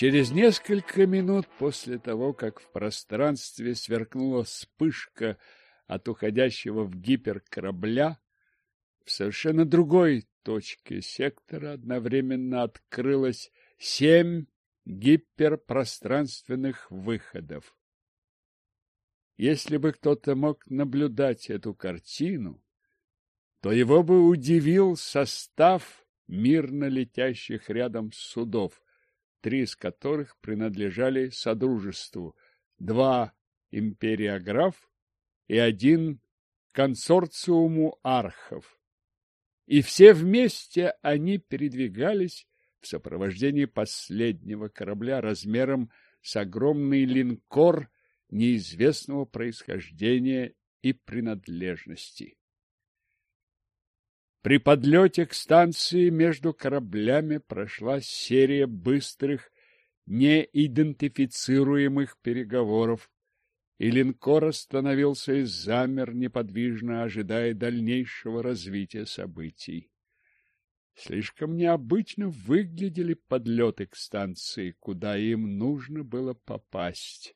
Через несколько минут после того, как в пространстве сверкнула вспышка от уходящего в гипер корабля, в совершенно другой точке сектора одновременно открылось 7 гиперпространственных выходов. Если бы кто-то мог наблюдать эту картину, то его бы удивил состав мирно летящих рядом судов, 3 из которых принадлежали Содружеству, 2 империограф и 1 консорциуму архов. И все вместе они передвигались в сопровождении последнего корабля размером с огромный линкор неизвестного происхождения и принадлежности. При подлете к станции между кораблями прошла серия быстрых, неидентифицируемых переговоров, и линкор остановился и замер неподвижно, ожидая дальнейшего развития событий. Слишком необычно выглядели подлеты к станции, куда им нужно было попасть.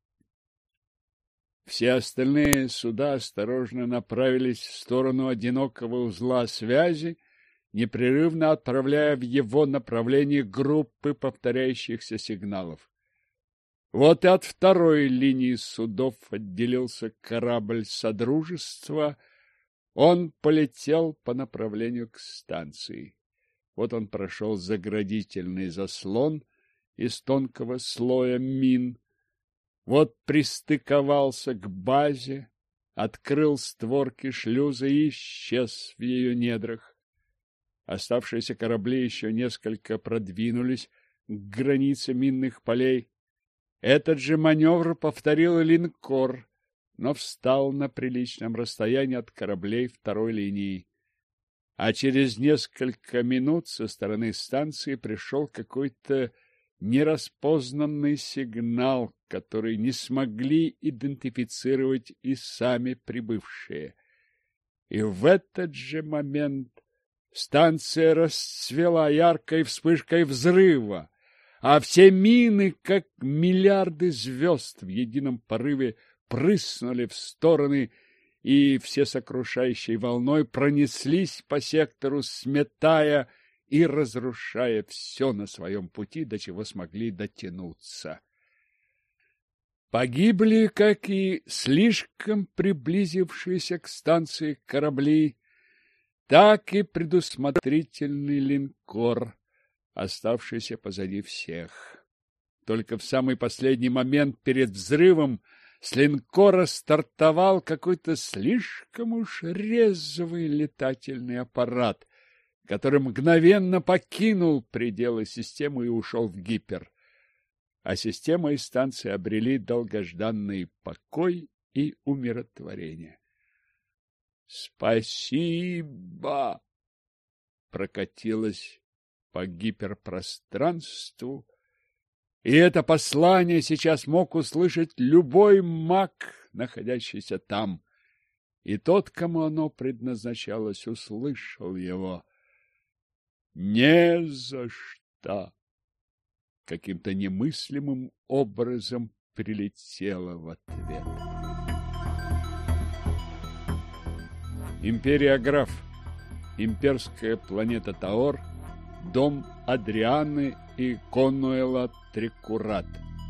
Все остальные суда осторожно направились в сторону одинокого узла связи, непрерывно отправляя в его направлении группы повторяющихся сигналов. Вот и от второй линии судов отделился корабль Содружества. Он полетел по направлению к станции. Вот он прошел заградительный заслон из тонкого слоя мин. Вот пристыковался к базе, открыл створки шлюза и исчез в ее недрах. Оставшиеся корабли еще несколько продвинулись к границе минных полей. Этот же маневр повторил линкор, но встал на приличном расстоянии от кораблей второй линии. А через несколько минут со стороны станции пришел какой-то нераспознанный сигнал, который не смогли идентифицировать и сами прибывшие. И в этот же момент станция расцвела яркой вспышкой взрыва, а все мины, как миллиарды звезд, в едином порыве прыснули в стороны и всесокрушающей волной пронеслись по сектору, сметая и разрушая все на своем пути, до чего смогли дотянуться. Погибли, как и слишком приблизившиеся к станции корабли, так и предусмотрительный линкор, оставшийся позади всех. Только в самый последний момент перед взрывом с линкора стартовал какой-то слишком уж резвый летательный аппарат, который мгновенно покинул пределы системы и ушел в гипер. А система и станция обрели долгожданный покой и умиротворение. «Спасибо!» прокатилось по гиперпространству, и это послание сейчас мог услышать любой маг, находящийся там, и тот, кому оно предназначалось, услышал его. «Не за что!» каким-то немыслимым образом прилетело в ответ. Империограф, имперская планета Таор, дом Адрианы и Конуэла Трикурат.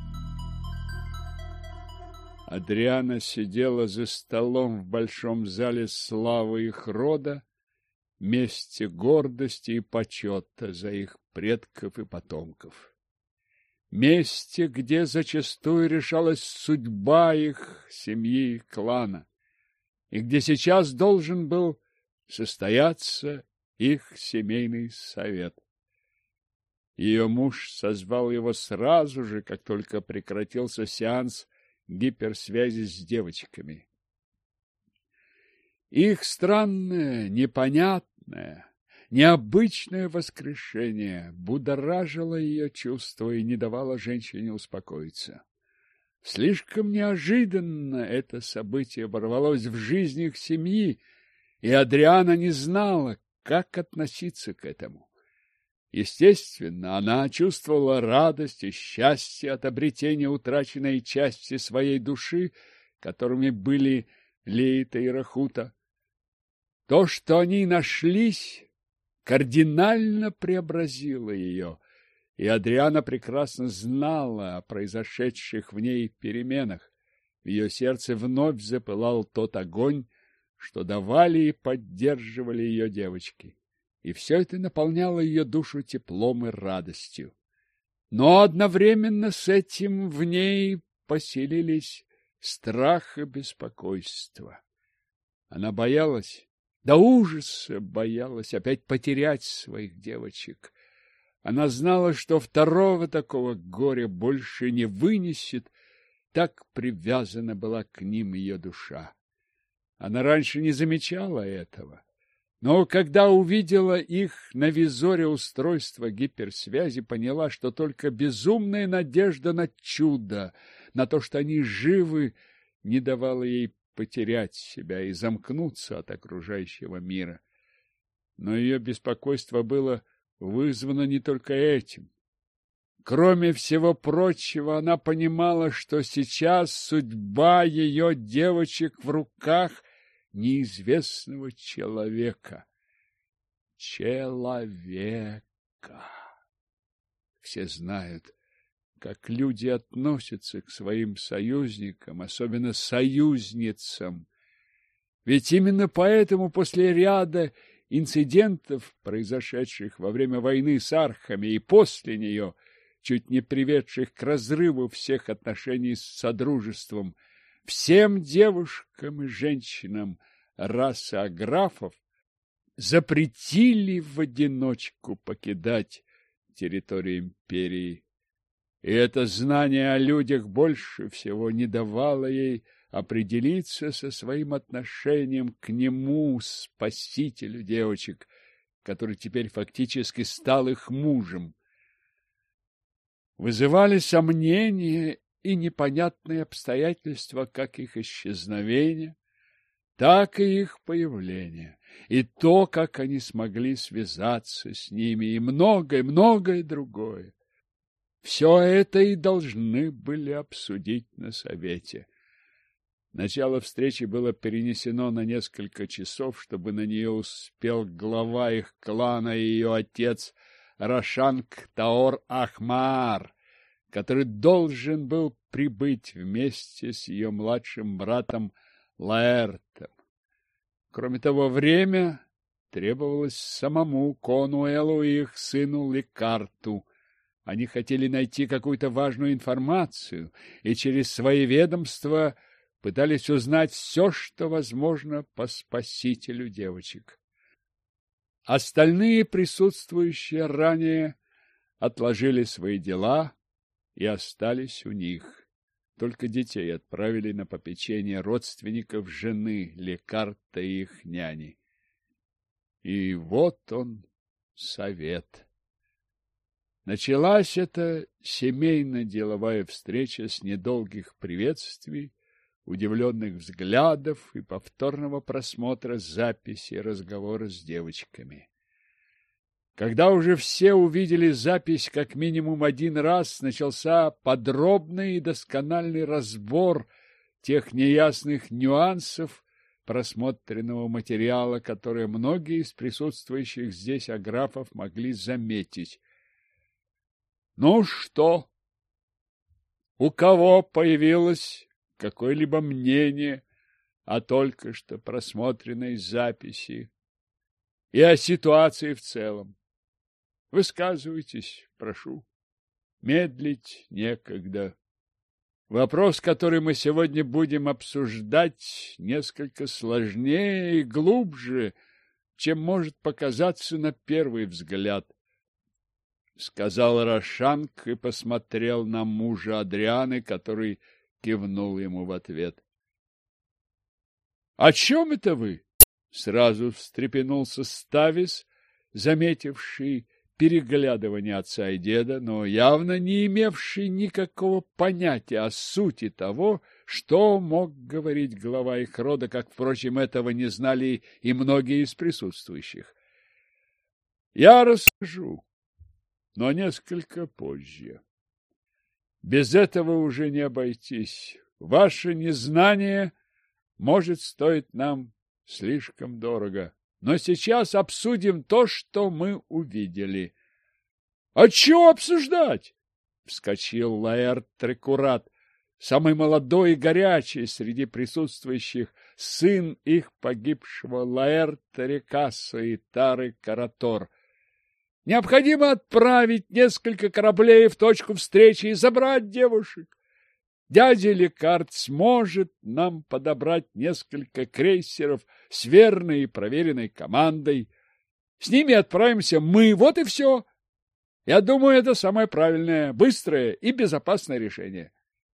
Адриана сидела за столом в большом зале славы их рода, месте гордости и почета за их предков и потомков. Месте, где зачастую решалась судьба их семьи и клана, и где сейчас должен был состояться их семейный совет. Ее муж созвал его сразу же, как только прекратился сеанс гиперсвязи с девочками. Их странное, непонятное, необычное воскрешение будоражило ее чувства и не давало женщине успокоиться. Слишком неожиданно это событие ворвалось в жизнь их семьи, и Адриана не знала, как относиться к этому. Естественно, она чувствовала радость и счастье от обретения утраченной части своей души, которыми были Лейта и Рахута. То, что они нашлись, кардинально преобразило ее, и Адриана прекрасно знала о произошедших в ней переменах. В ее сердце вновь запылал тот огонь, что давали и поддерживали ее девочки. И все это наполняло ее душу теплом и радостью. Но одновременно с этим в ней поселились страх и беспокойство. Она боялась, до ужаса боялась опять потерять своих девочек. Она знала, что второго такого горя больше не вынесет, так привязана была к ним ее душа. Она раньше не замечала этого. Но когда увидела их на визоре устройства гиперсвязи, поняла, что только безумная надежда на чудо, на то, что они живы, не давала ей потерять себя и замкнуться от окружающего мира. Но ее беспокойство было вызвано не только этим. Кроме всего прочего, она понимала, что сейчас судьба ее девочек в руках неизвестного человека. Человека. Все знают, как люди относятся к своим союзникам, особенно союзницам. Ведь именно поэтому после ряда инцидентов, произошедших во время войны с архами и после нее, чуть не приведших к разрыву всех отношений с Содружеством, всем девушкам и женщинам расы аграфов запретили в одиночку покидать территорию империи. И это знание о людях больше всего не давало ей определиться со своим отношением к нему, спасителю девочек, который теперь фактически стал их мужем. Вызывали сомнения и непонятные обстоятельства, как их исчезновение, так и их появление, и то, как они смогли связаться с ними, и многое другое. Все это и должны были обсудить на совете. Начало встречи было перенесено на несколько часов, чтобы на нее успел глава их клана и ее отец Рошанг Таор Ахмаар, который должен был прибыть вместе с ее младшим братом Лаэртом. Кроме того, время требовалось самому Конуэлу и их сыну Лекарту. Они хотели найти какую-то важную информацию и через свои ведомства пытались узнать все, что возможно по спасителю девочек. Остальные присутствующие ранее отложили свои дела и остались у них. Только детей отправили на попечение родственников жены Лекарта и их няни. И вот он, совет. Началась эта семейно-деловая встреча с недолгих приветствий, удивленных взглядов и повторного просмотра записи разговора с девочками. Когда уже все увидели запись как минимум один раз, начался подробный и доскональный разбор тех неясных нюансов просмотренного материала, которые многие из присутствующих здесь аграфов могли заметить. Ну что? У кого появилось какое-либо мнение о только что просмотренной записи и о ситуации в целом? Высказывайтесь, прошу. Медлить некогда. Вопрос, который мы сегодня будем обсуждать, несколько сложнее и глубже, чем может показаться на первый взгляд, — сказал Рошанг и посмотрел на мужа Адрианы, который кивнул ему в ответ. — О чем это вы? — сразу встрепенулся Ставис, заметивший переглядывание отца и деда, но явно не имевший никакого понятия о сути того, что мог говорить глава их рода, как, впрочем, этого не знали и многие из присутствующих. — Я расскажу. но несколько позже. Без этого уже не обойтись. Ваше незнание может стоить нам слишком дорого. Но сейчас обсудим то, что мы увидели. — А чего обсуждать? — вскочил Лаэрт Трекурат, самый молодой и горячий среди присутствующих, сын их погибшего Лаэрта Рекаса и Тары Каратор. Необходимо отправить несколько кораблей в точку встречи и забрать девушек. Дядя Лекард сможет нам подобрать несколько крейсеров с верной и проверенной командой. С ними отправимся мы, вот и все. Я думаю, это самое правильное, быстрое и безопасное решение.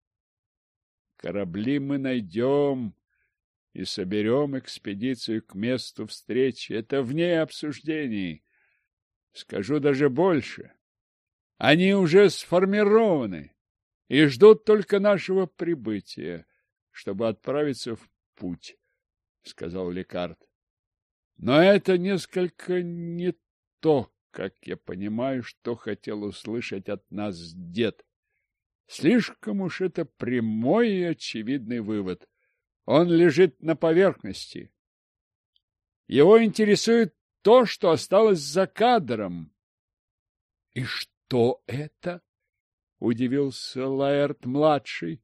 Корабли мы найдем и соберем экспедицию к месту встречи. Это вне обсуждений. Скажу даже больше. Они уже сформированы и ждут только нашего прибытия, чтобы отправиться в путь, — сказал Лекард. Но это несколько не то, как я понимаю, что хотел услышать от нас дед. Слишком уж это прямой и очевидный вывод. Он лежит на поверхности. Его интересует то, что осталось за кадром. — И что это? — удивился Лаэрт-младший.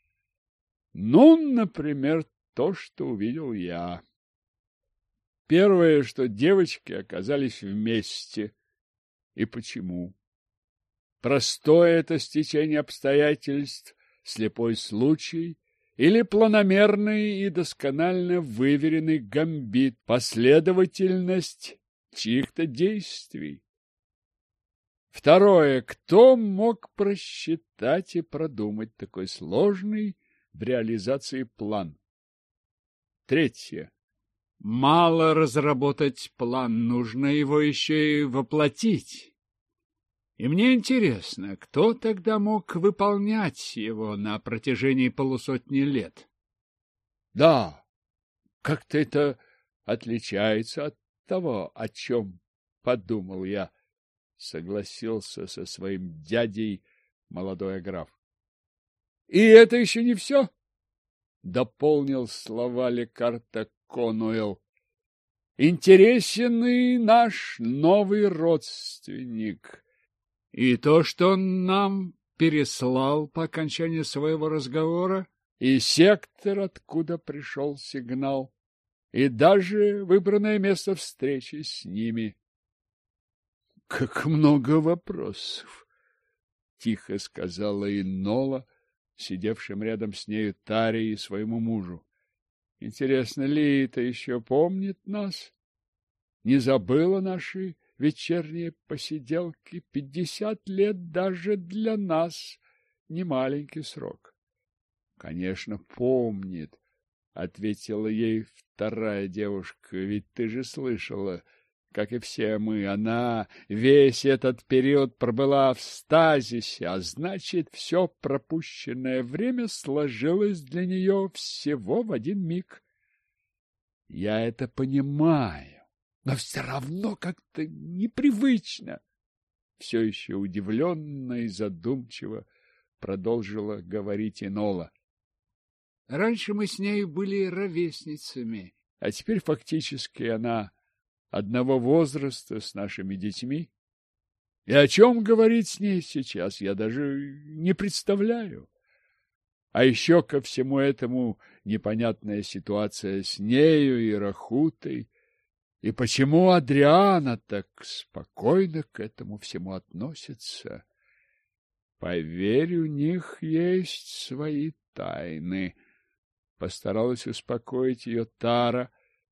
— Ну, например, то, что увидел я. Первое, что девочки оказались вместе. И почему? Простое это стечение обстоятельств, слепой случай или планомерный и досконально выверенный гамбит, последовательность чьих-то действий. Второе. Кто мог просчитать и продумать такой сложный в реализации план? Третье. Мало разработать план, нужно его еще и воплотить. И мне интересно, кто тогда мог выполнять его на протяжении полусотни лет? Да, как-то это отличается от того, о чем подумал я, согласился со своим дядей молодой граф. И это еще не все, дополнил слова Лекарта Конуэлл. Интересен и наш новый родственник. И то, что он нам переслал по окончании своего разговора, и сектор, откуда пришел сигнал, и даже выбранное место встречи с ними. — Как много вопросов! — тихо сказала Инола, сидевшим рядом с нею Таре и своему мужу. — Интересно, Лита еще помнит нас? Не забыла наши вечерние посиделки? 50 лет даже для нас не маленький срок. — Конечно, помнит, — ответила ей вторая девушка. — Ведь ты же слышала, как и все мы, она весь этот период пробыла в стазисе, а значит, все пропущенное время сложилось для нее всего в один миг. Я это понимаю. Но все равно как-то непривычно. Все еще удивленно и задумчиво продолжила говорить Инола. Раньше мы с ней были ровесницами, а теперь фактически она одного возраста с нашими детьми. И о чем говорить с ней сейчас, я даже не представляю. А еще ко всему этому непонятная ситуация с нею и Рахутой. И почему Адриана так спокойно к этому всему относится? Поверь, у них есть свои тайны. Постаралась успокоить ее Тара.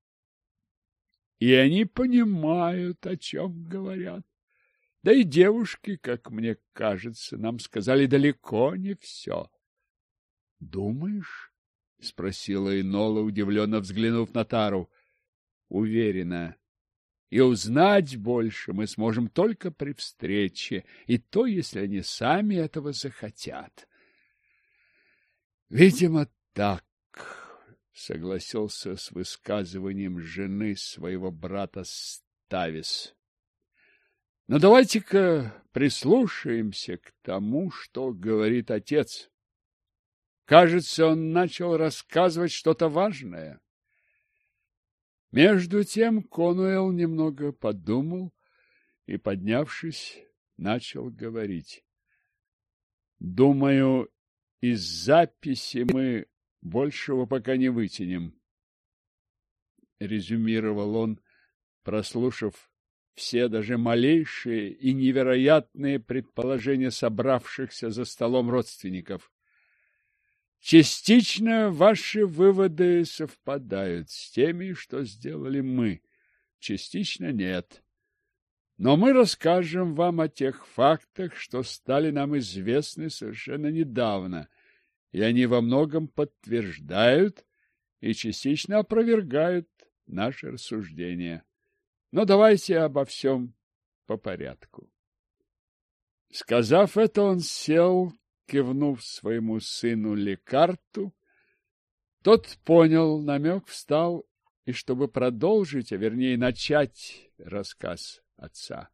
И они понимают, о чем говорят. Да и девушки, как мне кажется, нам сказали далеко не все. — Думаешь? — спросила Инола, удивленно взглянув на Тару. — Уверена. И узнать больше мы сможем только при встрече, и то, если они сами этого захотят. — Видимо, так, — согласился с высказыванием жены своего брата Ставис. Но давайте-ка прислушаемся к тому, что говорит отец. Кажется, он начал рассказывать что-то важное. Между тем Конуэлл немного подумал и, поднявшись, начал говорить. Думаю, из записи мы большего пока не вытянем, резюмировал он, прослушав все даже малейшие и невероятные предположения собравшихся за столом родственников. Частично ваши выводы совпадают с теми, что сделали мы, частично нет. Но мы расскажем вам о тех фактах, что стали нам известны совершенно недавно, и они во многом подтверждают и частично опровергают наши рассуждения. Но давайте обо всем по порядку. Сказав это, он сел, кивнув своему сыну Лекарту. Тот понял намек, встал, и чтобы продолжить, а вернее начать рассказ отца.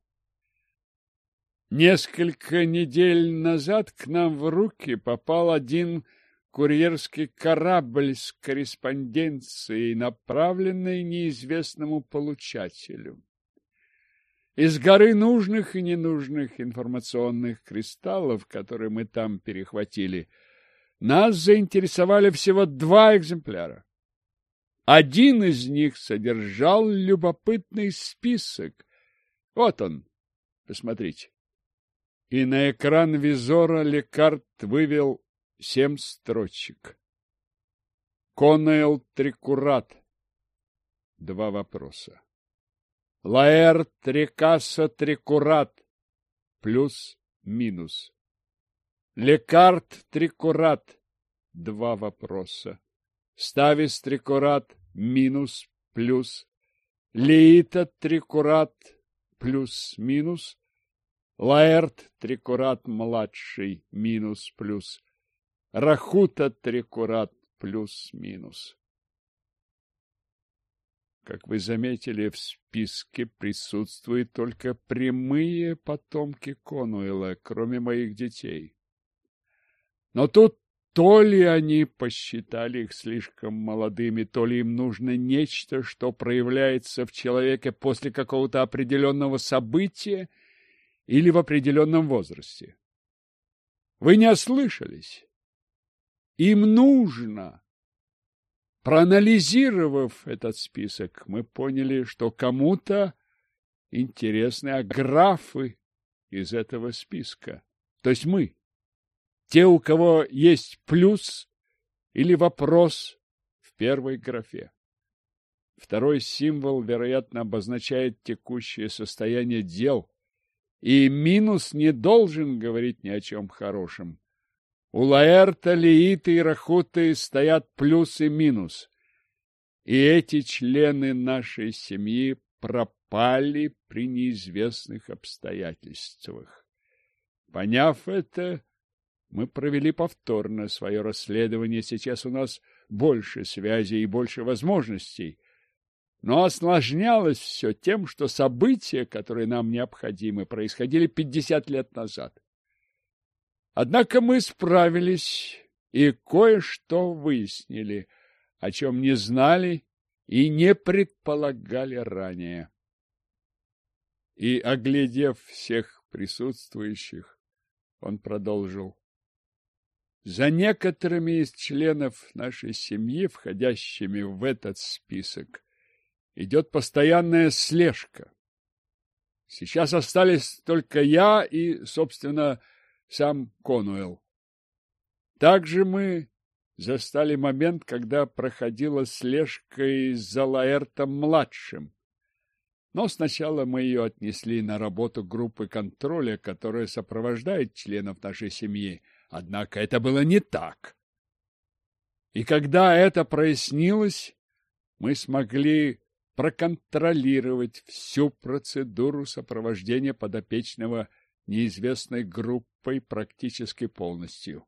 Несколько недель назад к нам в руки попал один курьерский корабль с корреспонденцией, направленной неизвестному получателю. Из горы нужных и ненужных информационных кристаллов, которые мы там перехватили, нас заинтересовали всего 2 экземпляра. Один из них содержал любопытный список. Вот он, посмотрите. И на экран визора Лекарт вывел 7 строчек. Конуэлл Трикурат. 2 вопроса. Лаэр Трикаса Трикурат. Плюс-минус. Лекарт Трикурат. 2 вопроса. Ставис Трикурат. Минус, плюс. Леита Трикурат. Плюс-минус. Лаэрт Трикурат младший. Минус, плюс. Рахута Трикурат. Плюс-минус. Как вы заметили, в списке присутствуют только прямые потомки Конуэлла, кроме моих детей. Но тут то ли они посчитали их слишком молодыми, то ли им нужно нечто, что проявляется в человеке после какого-то определенного события или в определенном возрасте. Вы не ослышались. Им нужно. Проанализировав этот список, мы поняли, что кому-то интересны аграфы из этого списка. То есть мы. Те, у кого есть плюс или вопрос в первой графе. Второй символ, вероятно, обозначает текущее состояние дел, и минус не должен говорить ни о чем хорошем. У Лаэрта, Леиты и Рахуты стоят плюс и минус. И эти члены нашей семьи пропали при неизвестных обстоятельствах. Поняв это, мы провели повторно свое расследование. Сейчас у нас больше связей и больше возможностей. Но осложнялось все тем, что события, которые нам необходимы, происходили 50 лет назад. Однако мы справились и кое-что выяснили, о чем не знали и не предполагали ранее. И, оглядев всех присутствующих, он продолжил. За некоторыми из членов нашей семьи, входящими в этот список, идет постоянная слежка. Сейчас остались только я и, собственно, сам Конуэлл. Также мы застали момент, когда проходила слежка и за Лаэртом-младшим. Но сначала мы ее отнесли на работу группы контроля, которая сопровождает членов нашей семьи. Однако это было не так. И когда это прояснилось, мы смогли проконтролировать всю процедуру сопровождения подопечного неизвестной группой практически полностью.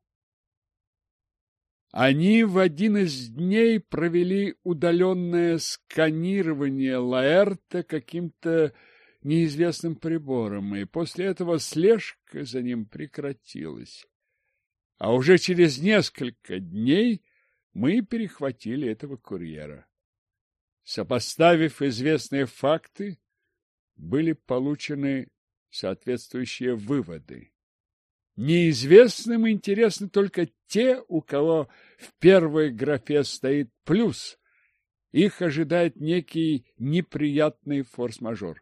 Они в один из дней провели удаленное сканирование Лаэрта каким-то неизвестным прибором, и после этого слежка за ним прекратилась. А уже через несколько дней мы перехватили этого курьера. Сопоставив известные факты, были получены соответствующие выводы. Неизвестным интересны только те, у кого в первой графе стоит плюс. Их ожидает некий неприятный форс-мажор.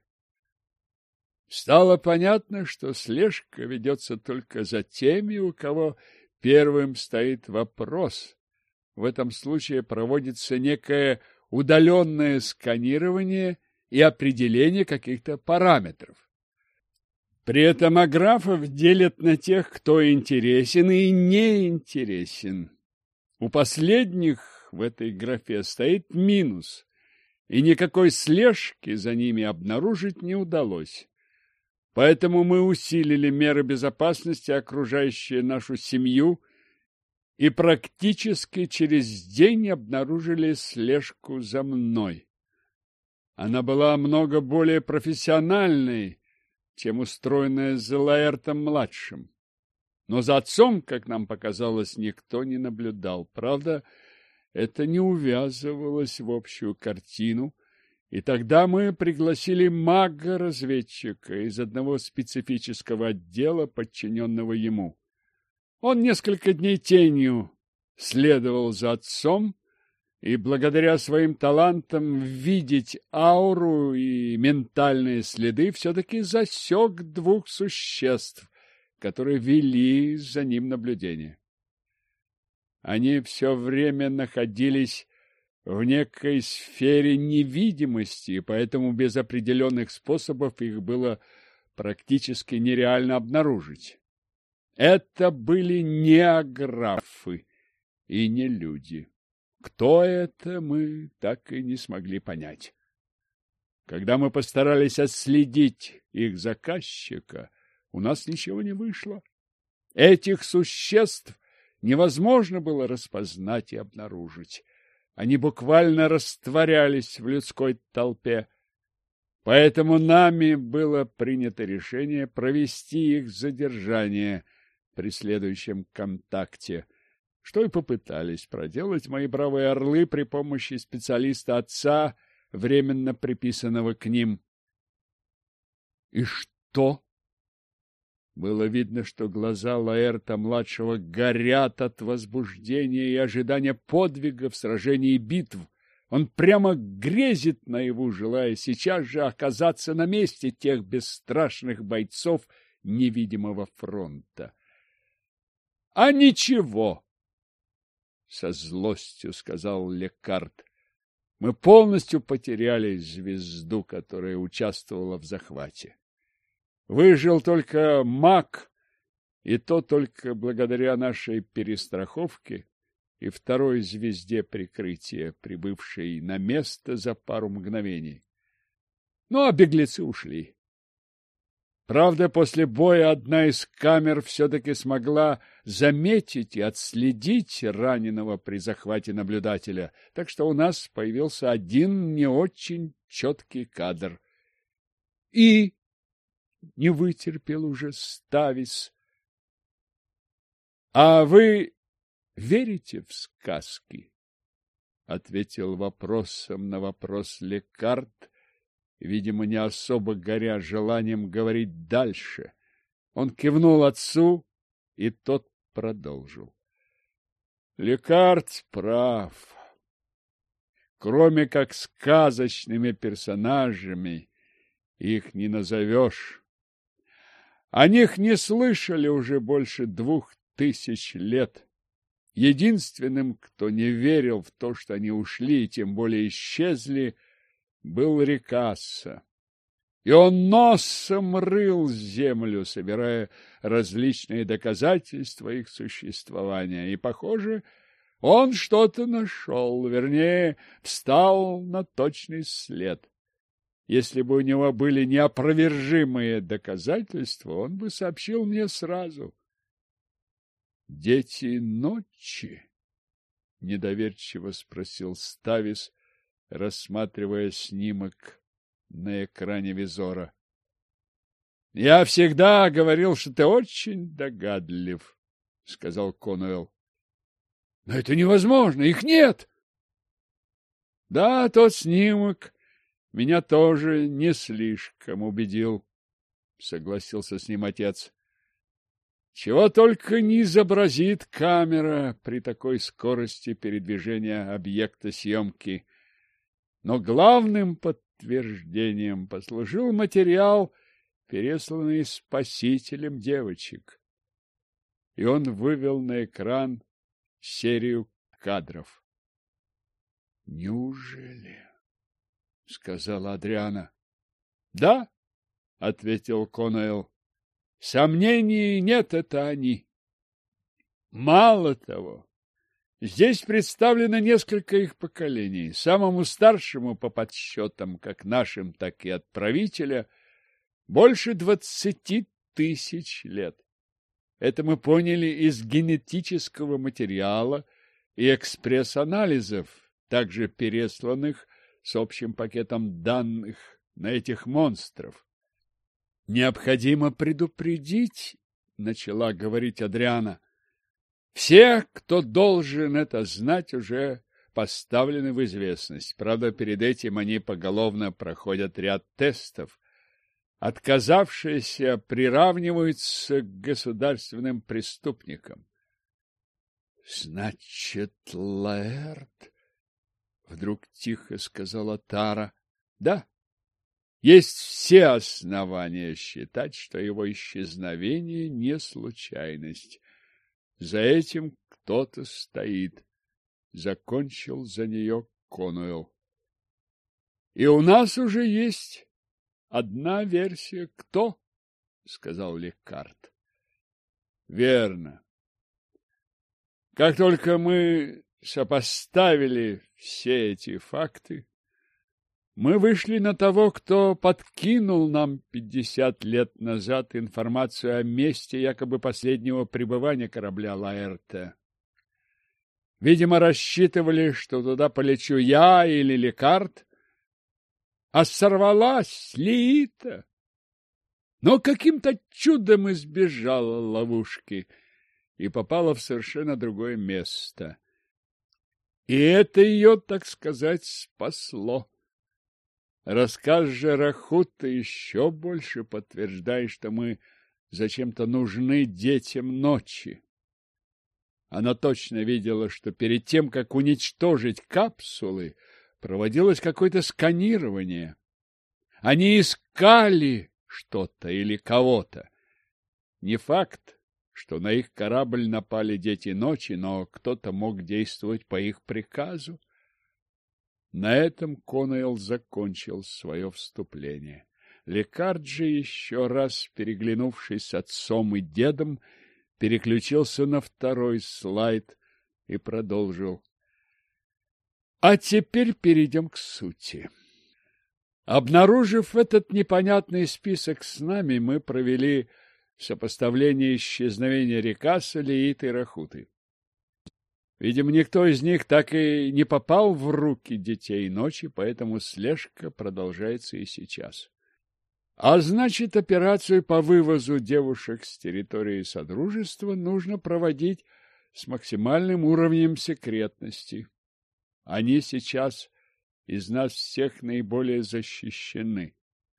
Стало понятно, что слежка ведется только за теми, у кого первым стоит вопрос. В этом случае проводится некое удаленное сканирование и определение каких-то параметров. При этом аграфов делят на тех, кто интересен и не интересен. У последних в этой графе стоит минус, и никакой слежки за ними обнаружить не удалось. Поэтому мы усилили меры безопасности, окружающие нашу семью, и практически через день обнаружили слежку за мной. Она была много более профессиональной, чем устроенная за Лаэртом-младшим. Но за отцом, как нам показалось, никто не наблюдал. Правда, это не увязывалось в общую картину, и тогда мы пригласили мага-разведчика из одного специфического отдела, подчиненного ему. Он несколько дней тенью следовал за отцом, и благодаря своим талантам видеть ауру и ментальные следы все-таки засек двух существ, которые вели за ним наблюдение. Они все время находились в некой сфере невидимости, и поэтому без определенных способов их было практически нереально обнаружить. Это были не аграфы и не люди. Кто это, мы так и не смогли понять. Когда мы постарались отследить их заказчика, у нас ничего не вышло. Этих существ невозможно было распознать и обнаружить. Они буквально растворялись в людской толпе. Поэтому нами было принято решение провести их задержание при следующем контакте, что и попытались проделать мои бравые орлы при помощи специалиста отца, временно приписанного к ним. И что? Было видно, что глаза Лаэрта-младшего горят от возбуждения и ожидания подвигов, сражений и битв. Он прямо грезит наяву, желая сейчас же оказаться на месте тех бесстрашных бойцов невидимого фронта. — А ничего! — со злостью сказал Лекард. — Мы полностью потеряли звезду, которая участвовала в захвате. Выжил только маг, и то только благодаря нашей перестраховке и второй звезде прикрытия, прибывшей на место за пару мгновений. Ну, а беглецы ушли. Правда, после боя одна из камер все-таки смогла заметить и отследить раненого при захвате наблюдателя, так что у нас появился один не очень четкий кадр. И не вытерпел уже Ставис. — А вы верите в сказки? — ответил вопросом на вопрос Лекард, видимо, не особо горя желанием говорить дальше. Он кивнул отцу, и тот продолжил. Лекард прав. Кроме как сказочными персонажами, их не назовешь. О них не слышали уже больше 2000 лет. Единственным, кто не верил в то, что они ушли и тем более исчезли, был Рикасса. И он носом рыл землю, собирая различные доказательства их существования. И, похоже, он что-то нашел, вернее, встал на точный след. Если бы у него были неопровержимые доказательства, он бы сообщил мне сразу. «Дети ночи?» — недоверчиво спросил Ставис, рассматривая снимок на экране визора. — Я всегда говорил, что ты очень догадлив, — сказал Конуэлл. — Но это невозможно, их нет. — Да, тот снимок меня тоже не слишком убедил, — согласился с ним отец. Чего только не изобразит камера при такой скорости передвижения объекта съемки. Но главным подтверждением послужил материал, пересланный спасителем девочек. И он вывел на экран серию кадров. — Неужели? — сказала Адриана. — Да, — ответил Конуэлл. — Сомнений нет, это они. Мало того, здесь представлено несколько их поколений. Самому старшему по подсчетам, как нашим, так и отправителя, больше 20 тысяч лет. Это мы поняли из генетического материала и экспресс-анализов, также пересланных с общим пакетом данных на этих монстров. «Необходимо предупредить», — начала говорить Адриана. «Все, кто должен это знать, уже поставлены в известность. Правда, перед этим они поголовно проходят ряд тестов. Отказавшиеся приравниваются к государственным преступникам». «Значит, Лаэрт?» — вдруг тихо сказала Тара. «Да, есть все основания считать, что его исчезновение не случайность. За этим кто-то стоит», — закончил за нее Конуэлл. «И у нас уже есть одна версия. Кто?» — сказал Лекарт. «Верно. Как только мы сопоставили все эти факты, мы вышли на того, кто подкинул нам 50 лет назад информацию о месте якобы последнего пребывания корабля Лаэрте. Видимо, рассчитывали, что туда полечу я или Лекарт, а сорвалась Лиита. Но каким-то чудом избежала ловушки и попала в совершенно другое место. И это ее, так сказать, спасло. Рассказ же Рахута еще больше подтверждает, что мы зачем-то нужны детям ночи. Она точно видела, что перед тем, как уничтожить капсулы, проводилось какое-то сканирование. Они искали что-то или кого-то. Не факт, что на их корабль напали дети ночи, но кто-то мог действовать по их приказу. На этом Конуэлл закончил свое вступление. Лекарт же, еще раз переглянувшись с отцом и дедом, переключился на второй слайд и продолжил. А теперь перейдем к сути. Обнаружив этот непонятный список с нами, мы провели сопоставление исчезновения Рикаса, Лииты и Рахуты. Видимо, никто из них так и не попал в руки детей ночи, поэтому слежка продолжается и сейчас. А значит, операцию по вывозу девушек с территории Содружества нужно проводить с максимальным уровнем секретности. Они сейчас из нас всех наиболее защищены.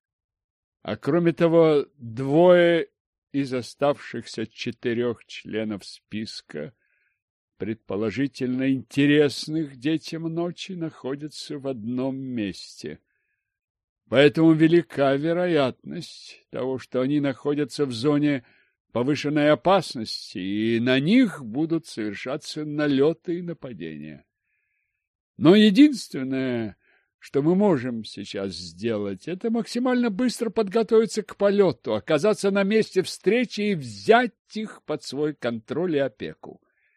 А кроме того, 2 из оставшихся 4 членов списка, предположительно интересных детям ночи, находятся в одном месте. Поэтому велика вероятность того, что они находятся в зоне повышенной опасности, и на них будут совершаться налеты и нападения. Но единственное, что мы можем сейчас сделать, это максимально быстро подготовиться к полету, оказаться на месте встречи и взять их под свой контроль и опеку.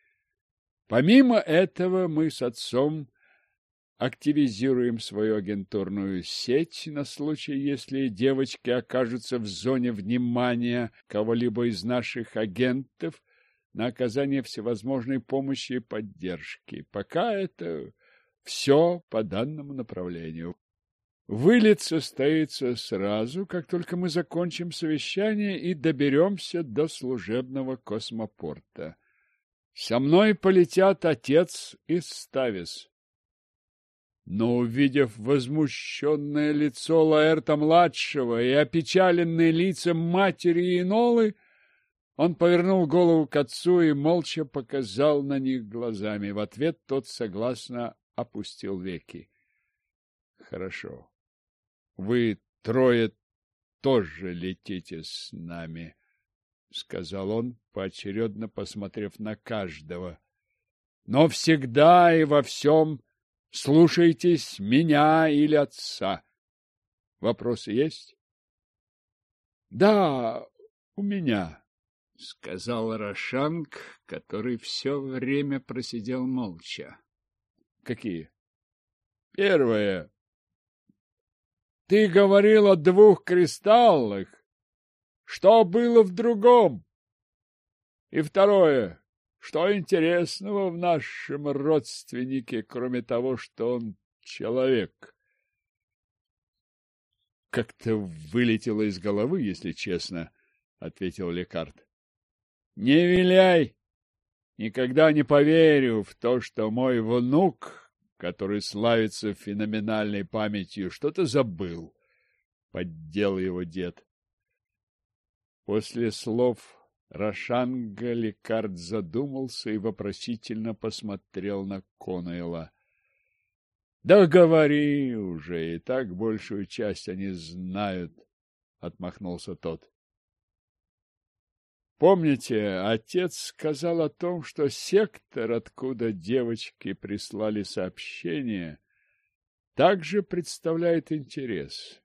Помимо этого, мы с отцом активизируем свою агентурную сеть на случай, если девочки окажутся в зоне внимания кого-либо из наших агентов на оказание всевозможной помощи и поддержки. Пока это все по данному направлению. Вылет состоится сразу, как только мы закончим совещание и доберемся до служебного космопорта. Со мной полетят отец и Ставис. Но, увидев возмущенное лицо Лаэрта-младшего и опечаленные лица матери и Энолы, он повернул голову к отцу и молча показал на них глазами. В ответ тот согласно опустил веки. — Хорошо. Вы трое тоже летите с нами, — сказал он, поочередно посмотрев на каждого. — Но всегда и во всем слушайтесь меня или отца. Вопросы есть? — Да, у меня, — сказал Рошанг, который все время просидел молча. — Какие? — Первое. Ты говорил о 2 кристаллах. Что было в другом? И второе. Что интересного в нашем родственнике, кроме того, что он человек? — Как-то вылетело из головы, если честно, — ответил Лекард. — Не виляй! Никогда не поверю в то, что мой внук, который славится феноменальной памятью, что-то забыл, — поддел его дед. После слов Рошанга Лекард задумался и вопросительно посмотрел на Конуэла. — Да говори уже, и так большую часть они знают, — отмахнулся тот. Помните, отец сказал о том, что сектор, откуда девочки прислали сообщение, также представляет интерес.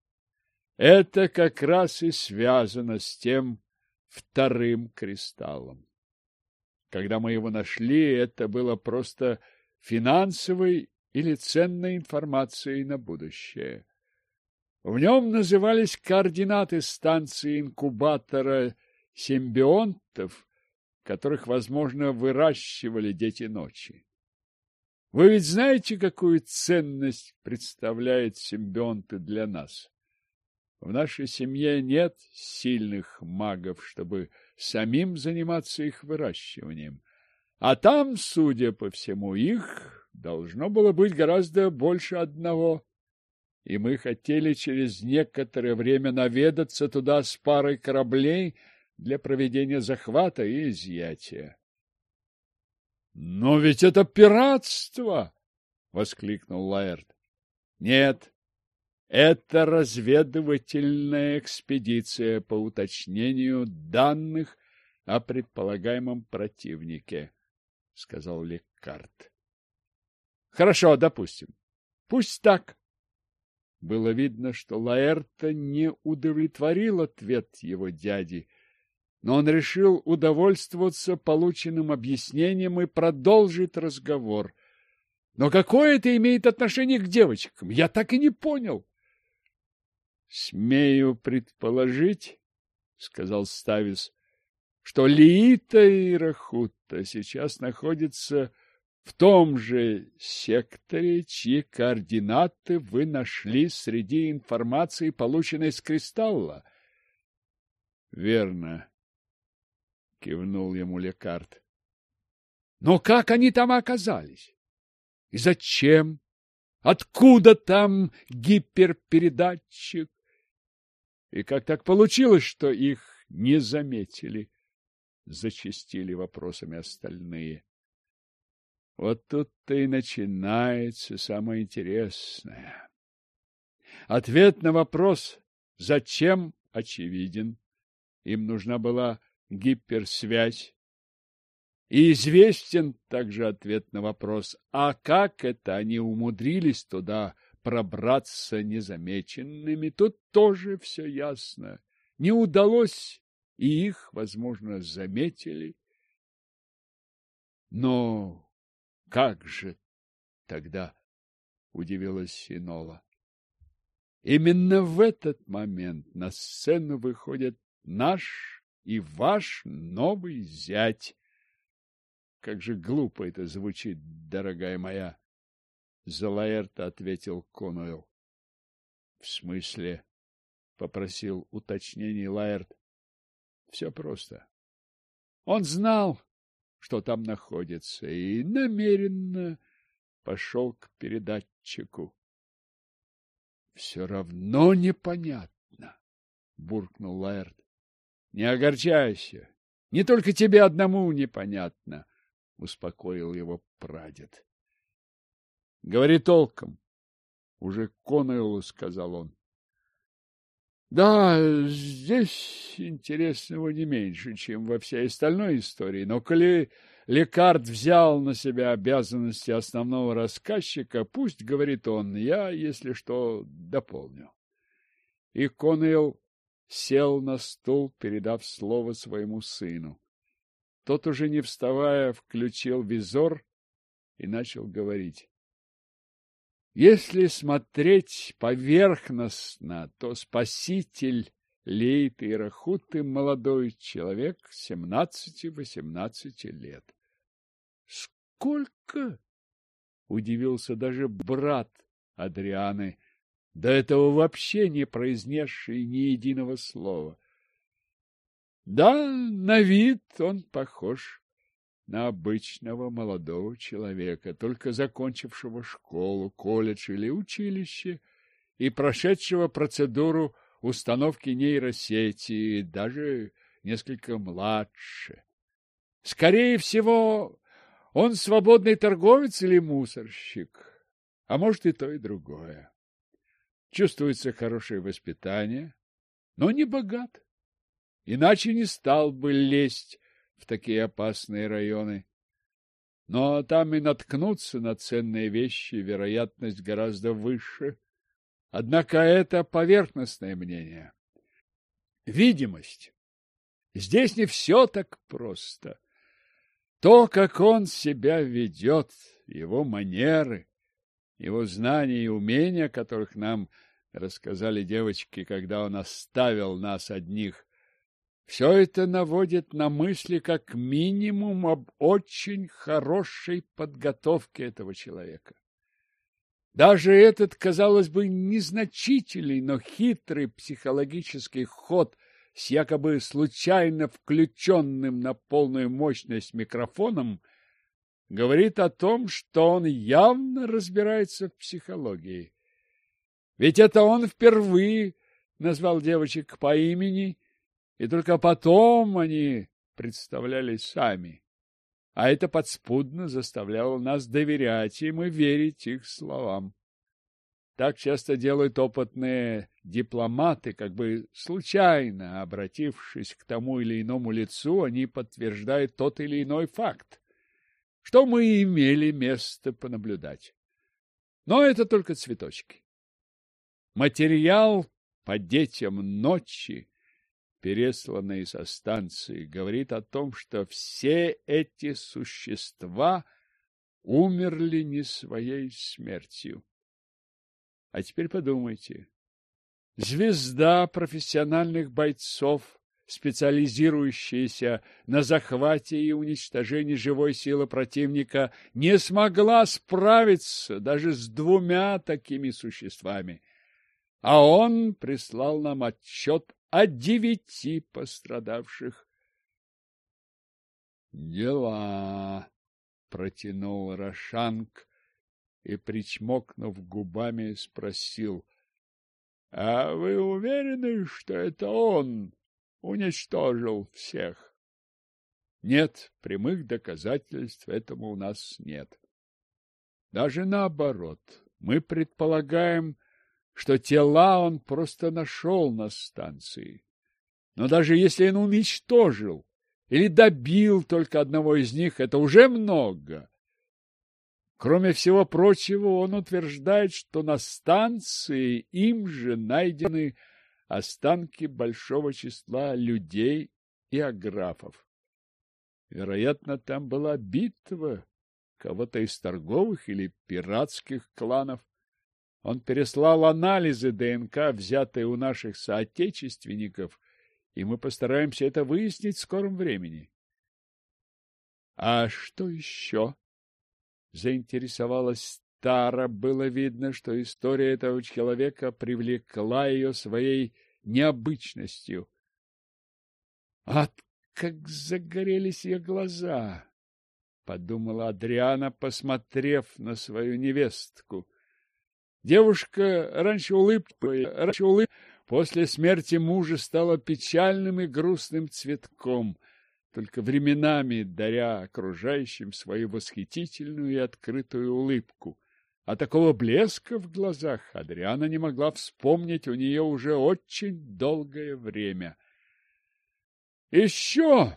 Это как раз и связано с тем 2 кристаллом. Когда мы его нашли, это было просто финансовой или ценной информацией на будущее. В нем назывались координаты станции инкубатора симбионтов, которых, возможно, выращивали дети ночи. Вы ведь знаете, какую ценность представляют симбионты для нас? В нашей семье нет сильных магов, чтобы самим заниматься их выращиванием. А там, судя по всему, их должно было быть гораздо больше 1. И мы хотели через некоторое время наведаться туда с парой кораблей для проведения захвата и изъятия. — Но ведь это пиратство! — воскликнул Лаэрт. — Нет, это разведывательная экспедиция по уточнению данных о предполагаемом противнике, — сказал Лекард. — Хорошо, допустим. Пусть так. Было видно, что Лаэрта не удовлетворил ответ его дяди, но он решил удовольствоваться полученным объяснением и продолжить разговор. Но какое это имеет отношение к девочкам? Я так и не понял. — Смею предположить, — сказал Ставис, — что Лиита и Рахута сейчас находятся в том же секторе, чьи координаты вы нашли среди информации, полученной с кристалла. — Верно, — кивнул ему Лекард. — Но как они там оказались? И зачем? Откуда там гиперпередатчик? И как так получилось, что их не заметили? Зачастили вопросами остальные. Вот тут-то и начинается самое интересное. Ответ на вопрос «Зачем?» очевиден. Им нужна была гиперсвязь. И известен также ответ на вопрос, а как это они умудрились туда пробраться незамеченными? Тут тоже все ясно. Не удалось, и их, возможно, заметили. Но как же тогда? — удивилась Энола. Именно в этот момент на сцену выходит наш и ваш новый зять. Как же глупо это звучит, дорогая моя! — за Лаэрта ответил Конуэлл. — В смысле? — попросил уточнений Лаэрт. — Все просто. Он знал, что там находится, и намеренно пошел к передатчику. — Все равно непонятно, — буркнул Лаэрт. — Не огорчайся. Не только тебе одному непонятно, — успокоил его прадед. — Говори толком. Уже Конуэллу сказал он. — Да, здесь интересного не меньше, чем во всей остальной истории, но коли Лекард взял на себя обязанности основного рассказчика, пусть говорит он, я, если что, дополню. И Конуэлл сел на стул, передав слово своему сыну. Тот, уже не вставая, включил визор и начал говорить. Если смотреть поверхностно, то спаситель Лейты и Рахуты — молодой человек 17-18 лет. «Сколько?» — удивился даже брат Адрианы, до этого вообще не произнесший ни единого слова. Да, на вид он похож на обычного молодого человека, только закончившего школу, колледж или училище и прошедшего процедуру установки нейросети, даже несколько младше. Скорее всего, он свободный торговец или мусорщик, а может и то, и другое. Чувствуется хорошее воспитание, но не богат, иначе не стал бы лезть в такие опасные районы. Но там и наткнуться на ценные вещи вероятность гораздо выше. Однако это поверхностное мнение. Видимость. Здесь не все так просто. То, как он себя ведет, его манеры, его знания и умения, которых нам рассказали девочки, когда он оставил нас одних, все это наводит на мысли как минимум об очень хорошей подготовке этого человека. Даже этот, казалось бы, незначительный, но хитрый психологический ход с якобы случайно включенным на полную мощность микрофоном говорит о том, что он явно разбирается в психологии. Ведь это он впервые назвал девочек по имени, и только потом они представлялись сами. А это подспудно заставляло нас доверять им и верить их словам. Так часто делают опытные дипломаты, как бы случайно обратившись к тому или иному лицу, они подтверждают тот или иной факт, что мы имели место понаблюдать. Но это только цветочки. Материал по детям ночи, пересланный со станции, говорит о том, что все эти существа умерли не своей смертью. А теперь подумайте. Звезда профессиональных бойцов, специализирующаяся на захвате и уничтожении живой силы противника, не смогла справиться даже с двумя такими существами. А он прислал нам отчет о 9 пострадавших. «Дела», — протянул Рошанг и, причмокнув губами, спросил: «А вы уверены, что это он уничтожил всех?» «Нет, прямых доказательств этому у нас нет. Даже наоборот, мы предполагаем, что тела он просто нашел на станции. Но даже если он уничтожил или добил только одного из них, это уже много. Кроме всего прочего, он утверждает, что на станции им же найдены останки большого числа людей и аграфов. Вероятно, там была битва кого-то из торговых или пиратских кланов. Он переслал анализы ДНК, взятые у наших соотечественников, и мы постараемся это выяснить в скором времени. — А что еще? — заинтересовалась Тара было видно, что история этого человека привлекла ее своей необычностью. Как загорелись ее глаза! — подумала Адриана, посмотрев на свою невестку. Девушка раньше улыбкой, после смерти мужа стала печальным и грустным цветком, только временами даря окружающим свою восхитительную и открытую улыбку. А такого блеска в глазах Адриана не могла вспомнить у нее уже очень долгое время. Еще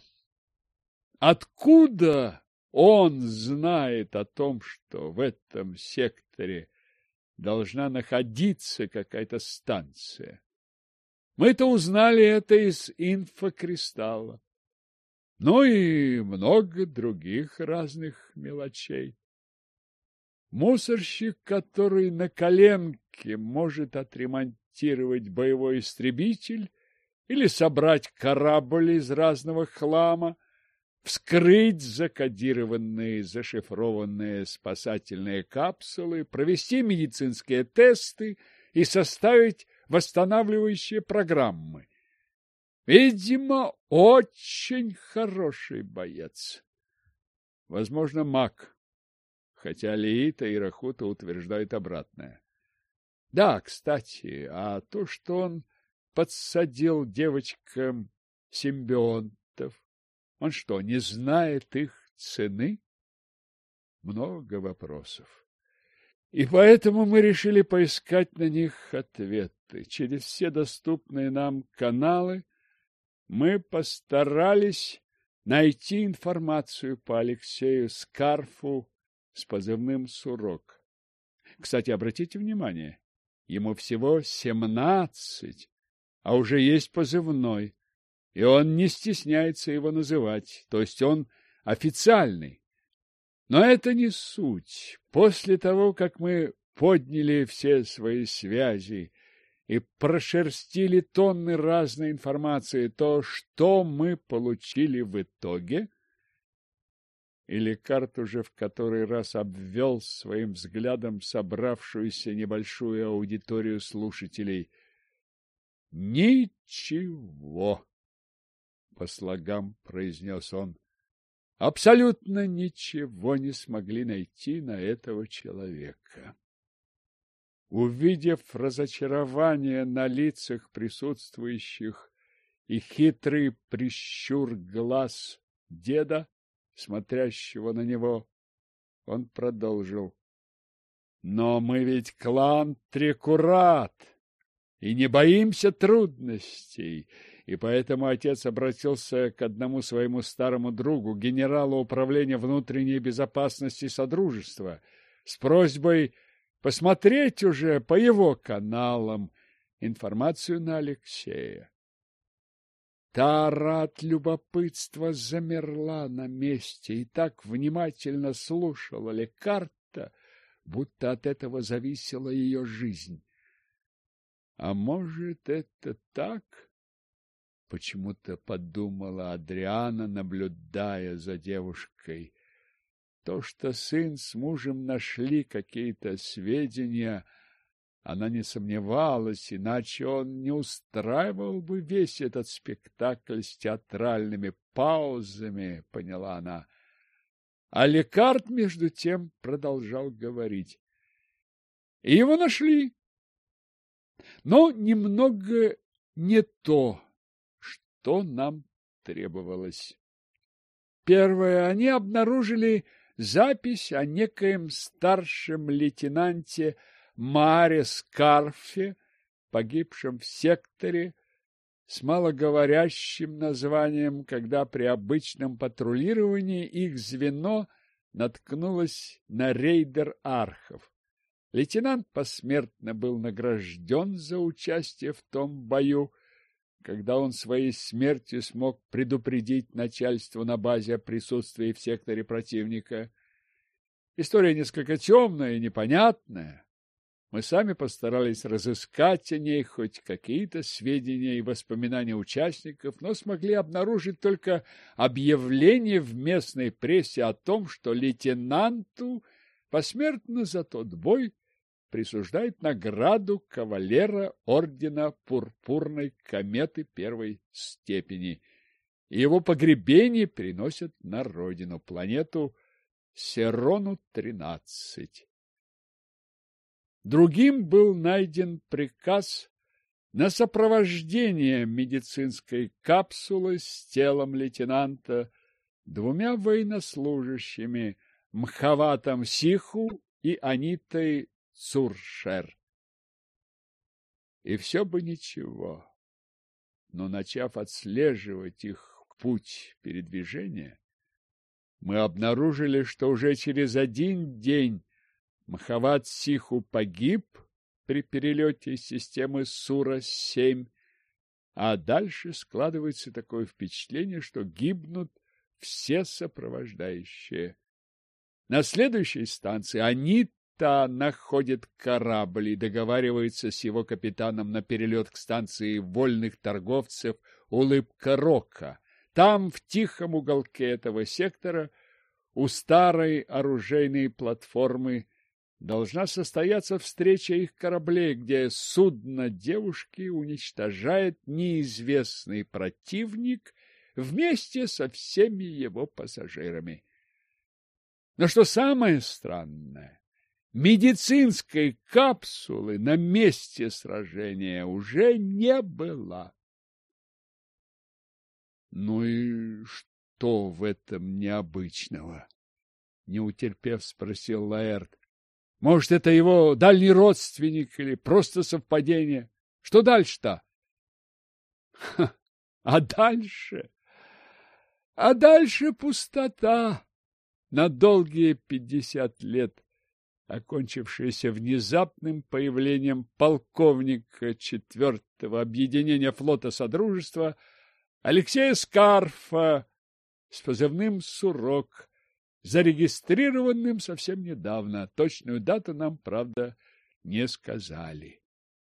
откуда он знает о том, что в этом секторе должна находиться какая-то станция? Мы-то узнали это из инфокристалла. Ну и много других разных мелочей. Мусорщик, который на коленке может отремонтировать боевой истребитель или собрать корабль из разного хлама, вскрыть закодированные, зашифрованные спасательные капсулы, провести медицинские тесты и составить восстанавливающие программы. Видимо, очень хороший боец. Возможно, маг, хотя Лиита и Рахута утверждают обратное. Да, кстати, а то, что он подсадил девочкам симбионтов, он что, не знает их цены? Много вопросов. И поэтому мы решили поискать на них ответы. Через все доступные нам каналы мы постарались найти информацию по Алексею Скарфу с позывным «Сурок». Кстати, обратите внимание, ему всего 17, а уже есть позывной, и он не стесняется его называть, то есть он официальный. Но это не суть. После того, как мы подняли все свои связи и прошерстили тонны разной информации, то что мы получили в итоге? И Лекард уже в который раз обвел своим взглядом собравшуюся небольшую аудиторию слушателей. Ничего, по слогам произнес он. Абсолютно ничего не смогли найти на этого человека. Увидев разочарование на лицах присутствующих и хитрый прищур глаз деда, смотрящего на него, он продолжил. Но мы ведь клан Трикурат и не боимся трудностей, и поэтому отец обратился к одному своему старому другу, генералу управления внутренней безопасности Содружества, с просьбой посмотреть уже по его каналам информацию на Алексея. Тара от любопытства замерла на месте и так внимательно слушала Лекарта, будто от этого зависела ее жизнь. А может, это так? Почему-то подумала Адриана, наблюдая за девушкой. То, что сын с мужем нашли какие-то сведения, она не сомневалась, иначе он не устраивал бы весь этот спектакль с театральными паузами, поняла она. А Лекард, между тем, продолжал говорить. И его нашли. Но немного не то, что нам требовалось. Первое, они обнаружили запись о некоем старшем лейтенанте Маре Скарфе, погибшем в секторе, с малоговорящим названием, когда при обычном патрулировании их звено наткнулось на рейдер архов. Лейтенант посмертно был награжден за участие в том бою, когда он своей смертью смог предупредить начальство на базе о присутствии в секторе противника. История несколько темная и непонятная. Мы сами постарались разыскать о ней хоть какие-то сведения и воспоминания участников, но смогли обнаружить только объявление в местной прессе о том, что лейтенанту посмертно за тот бой присуждает награду кавалера ордена Пурпурной кометы первой степени, и его погребение переносят на родину, планету Серону-13. Другим был найден приказ на сопровождение медицинской капсулы с телом лейтенанта двумя военнослужащими Мхаватом Сиху и Анитой Цуршер. И все бы ничего, но, начав отслеживать их путь передвижения, мы обнаружили, что уже через один день Мхават Сиху погиб при перелете системы Сура-7, а дальше складывается такое впечатление, что гибнут все сопровождающие. На следующей станции Анита находит корабль и договаривается с его капитаном на перелет к станции вольных торговцев «Улыбка Рока». Там, в тихом уголке этого сектора, у старой оружейной платформы, должна состояться встреча их кораблей, где судно девушки уничтожает неизвестный противник вместе со всеми его пассажирами. Но что самое странное, медицинской капсулы на месте сражения уже не было. Ну и что в этом необычного? Не утерпев, спросил Лаэрт. Может, это его дальний родственник или просто совпадение? Что дальше-то? А дальше? А дальше пустота на долгие 50 лет, окончившаяся внезапным появлением полковника 4-го объединения флота Содружества Алексея Скарфа с позывным «Сурок», зарегистрированным совсем недавно. Точную дату нам, правда, не сказали.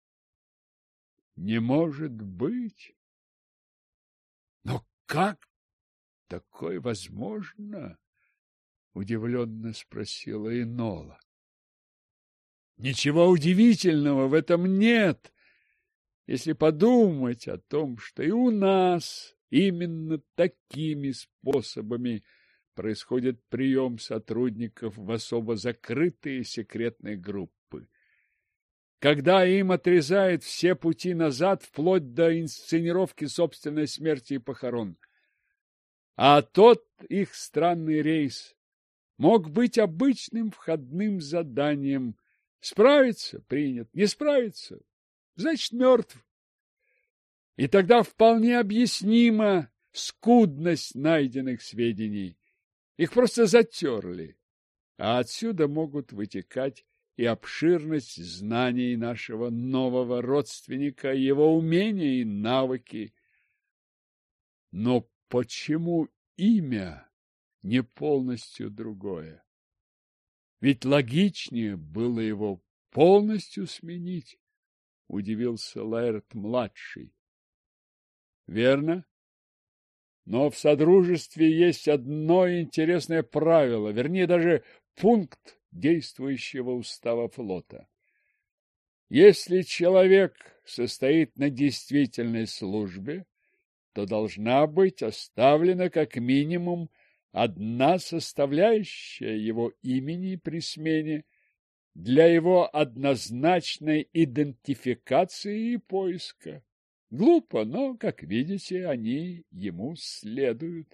Не может быть. Но как такое возможно? Удивленно спросила Энола. Ничего удивительного в этом нет, если подумать о том, что и у нас именно такими способами происходит прием сотрудников в особо закрытые секретные группы. Когда им отрезают все пути назад, вплоть до инсценировки собственной смерти и похорон. А тот их странный рейс мог быть обычным входным заданием. Справится — принят, не справится — значит, мертв. И тогда вполне объяснима скудность найденных сведений. Их просто затерли, а отсюда могут вытекать и обширность знаний нашего нового родственника, его умения и навыки. Но почему имя не полностью другое? Ведь логичнее было его полностью сменить, удивился Лаэрт-младший. Верно? Но в Содружестве есть одно интересное правило, вернее, даже пункт действующего устава флота. Если человек состоит на действительной службе, то должна быть оставлена как минимум одна составляющая его имени при смене для его однозначной идентификации и поиска. Глупо, но, как видите, они ему следуют.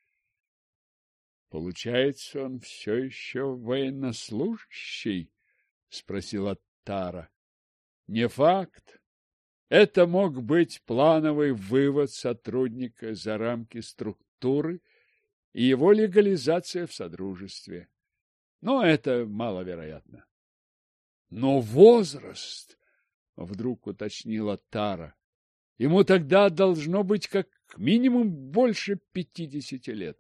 Получается, он все еще военнослужащий? Спросила Тара. Не факт. Это мог быть плановый вывод сотрудника за рамки структуры и его легализация в Содружестве. Но это маловероятно. Но возраст, вдруг уточнила Тара. Ему тогда должно быть как минимум больше 50 лет.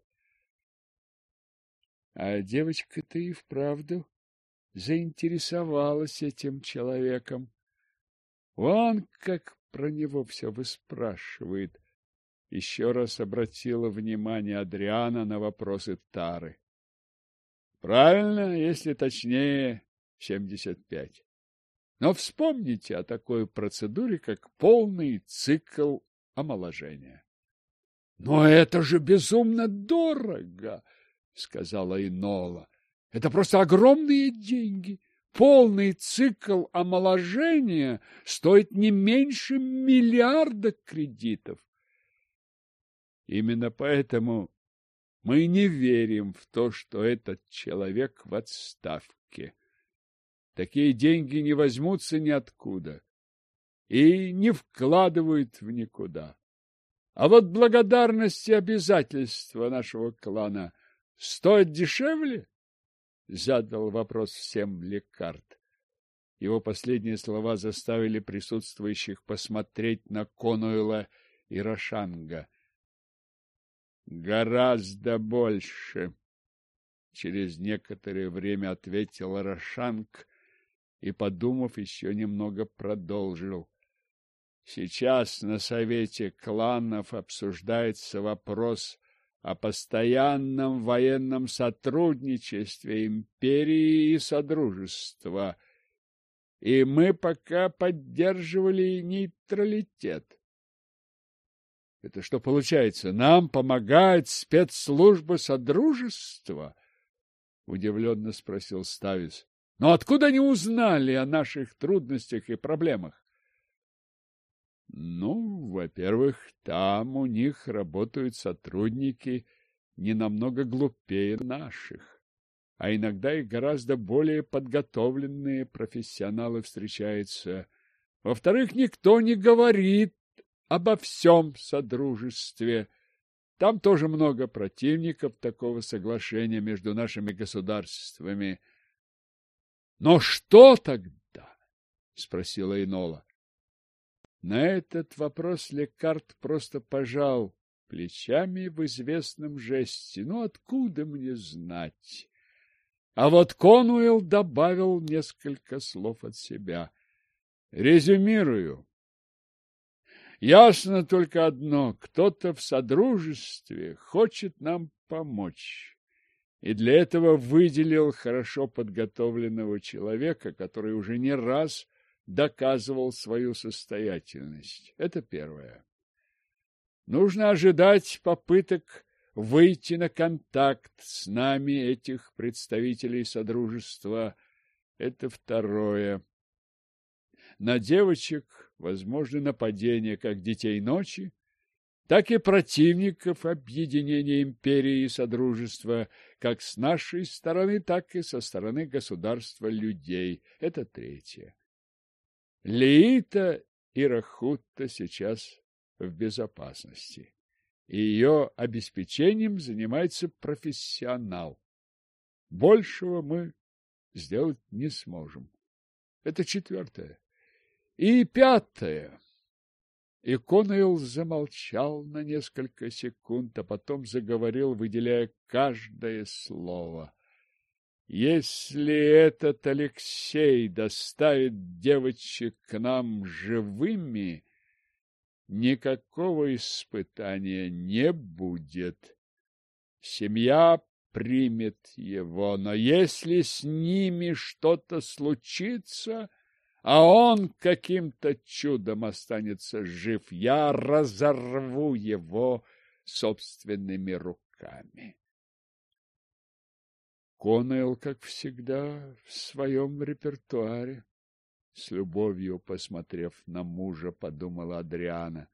А девочка-то и вправду заинтересовалась этим человеком. Вон как про него все выспрашивает. Еще раз обратила внимание Адриана на вопросы Тары. Правильно, если точнее, 75. Но вспомните о такой процедуре, как полный цикл омоложения. — Но это же безумно дорого, — сказала Инола. — Это просто огромные деньги. Полный цикл омоложения стоит не меньше миллиарда кредитов. Именно поэтому мы не верим в то, что этот человек в отставке. Такие деньги не возьмутся ниоткуда и не вкладывают в никуда. А вот благодарность и обязательства нашего клана стоят дешевле? Задал вопрос всем Лекард. Его последние слова заставили присутствующих посмотреть на Конуэла и Рошанга. Гораздо больше, через некоторое время ответил Рошанг и, подумав, еще немного продолжил. Сейчас на совете кланов обсуждается вопрос о постоянном военном сотрудничестве империи и содружества, и мы пока поддерживали нейтралитет. Это что получается? Нам помогает спецслужба содружества? Удивленно спросил Ставис. Но откуда они узнали о наших трудностях и проблемах? Ну, во-первых, там у них работают сотрудники не намного глупее наших, а иногда и гораздо более подготовленные профессионалы встречаются. Во-вторых, никто не говорит обо всем содружестве. Там тоже много противников такого соглашения между нашими государствами. — Но что тогда? — спросила Инола. На этот вопрос Лекард просто пожал плечами в известном жесте. Ну, откуда мне знать? А вот Конуэлл добавил несколько слов от себя. Резюмирую. Ясно только одно: кто-то в содружестве хочет нам помочь, и для этого выделил хорошо подготовленного человека, который уже не раз доказывал свою состоятельность. Это первое. Нужно ожидать попыток выйти на контакт с нами этих представителей содружества. Это второе. На девочек возможны нападения как детей ночи, так и противников объединения империи и содружества, как с нашей стороны, так и со стороны государства людей. Это третье. Лиита Ирахутта сейчас в безопасности, и ее обеспечением занимается профессионал. Большего мы сделать не сможем. Это четвертое. И пятое. И Конуэлл замолчал на несколько секунд, а потом заговорил, выделяя каждое слово. Если этот Алексей доставит девочек к нам живыми, никакого испытания не будет. Семья примет его, но если с ними что-то случится, а он каким-то чудом останется жив, я разорву его собственными руками. Конуэлл, как всегда, в своем репертуаре. С любовью посмотрев на мужа, подумала Адриана.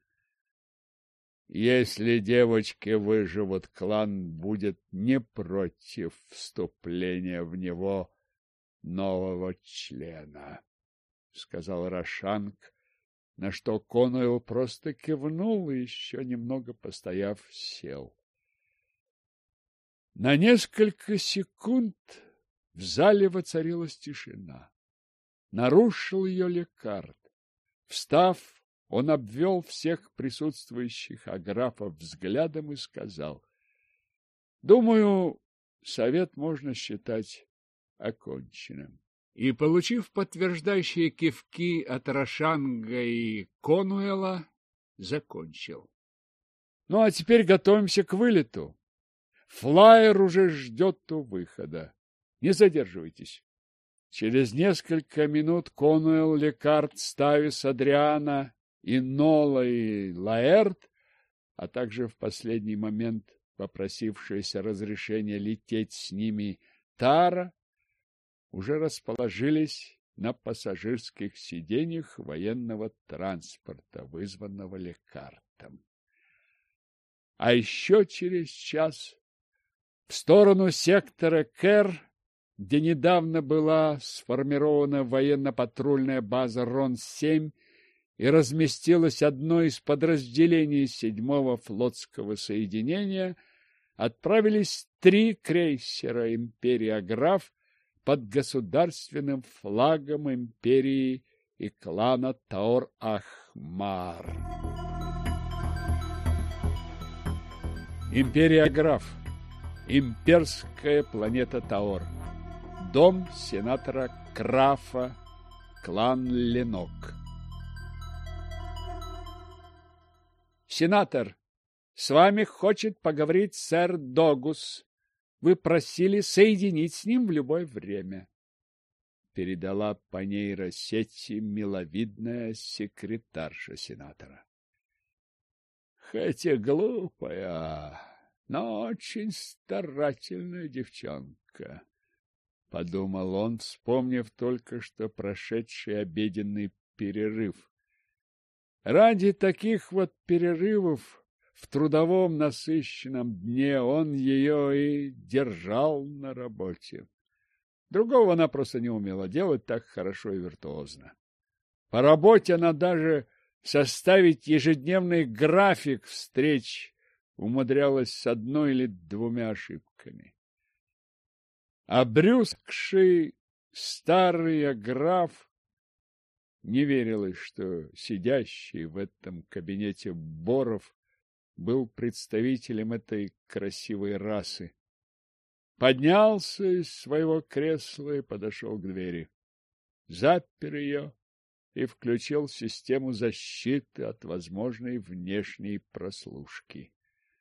Если девочки выживут, клан будет не против вступления в него нового члена, сказал Рошанг, на что Конуэлл просто кивнул и, еще немного постояв, сел. На несколько секунд в зале воцарилась тишина. Нарушил ее Лекард. Встав, он обвел всех присутствующих аграфов взглядом и сказал: «Думаю, совет можно считать оконченным». И, получив подтверждающие кивки от Рошанга и Конуэла, закончил. «Ну, а теперь готовимся к вылету. Флайер уже ждет у выхода. Не задерживайтесь. Через несколько минут Конуэлл, Лекард, Ставис, Адриана, Нола и Лаэрт, а также в последний момент попросившаяся разрешения лететь с ними Тара, уже расположились на пассажирских сиденьях военного транспорта, вызванного Лекартом. А еще через час в сторону сектора Кэр, где недавно была сформирована военно-патрульная база Рон-7 и разместилось одно из подразделений 7-го флотского соединения, отправились 3 крейсера империи Аграф под государственным флагом империи и клана Таор-Ахмар. Империя Аграф. Имперская планета Таор. Дом сенатора Крафа, клан Ленок. Сенатор, с вами хочет поговорить сэр Догус. Вы просили соединить с ним в любое время. Передала по нейросети миловидная секретарша сенатора. Хотя глупая, но очень старательная девчонка, подумал он, вспомнив только что прошедший обеденный перерыв. Ради таких вот перерывов в трудовом насыщенном дне он ее и держал на работе. Другого она просто не умела делать так хорошо и виртуозно. По работе она даже составить ежедневный график встреч умудрялась с 1 или 2 ошибками. Обрюзгший старый Аграф не верилось, что сидящий в этом кабинете Боров был представителем этой красивой расы. Поднялся из своего кресла и подошел к двери. Запер ее и включил систему защиты от возможной внешней прослушки.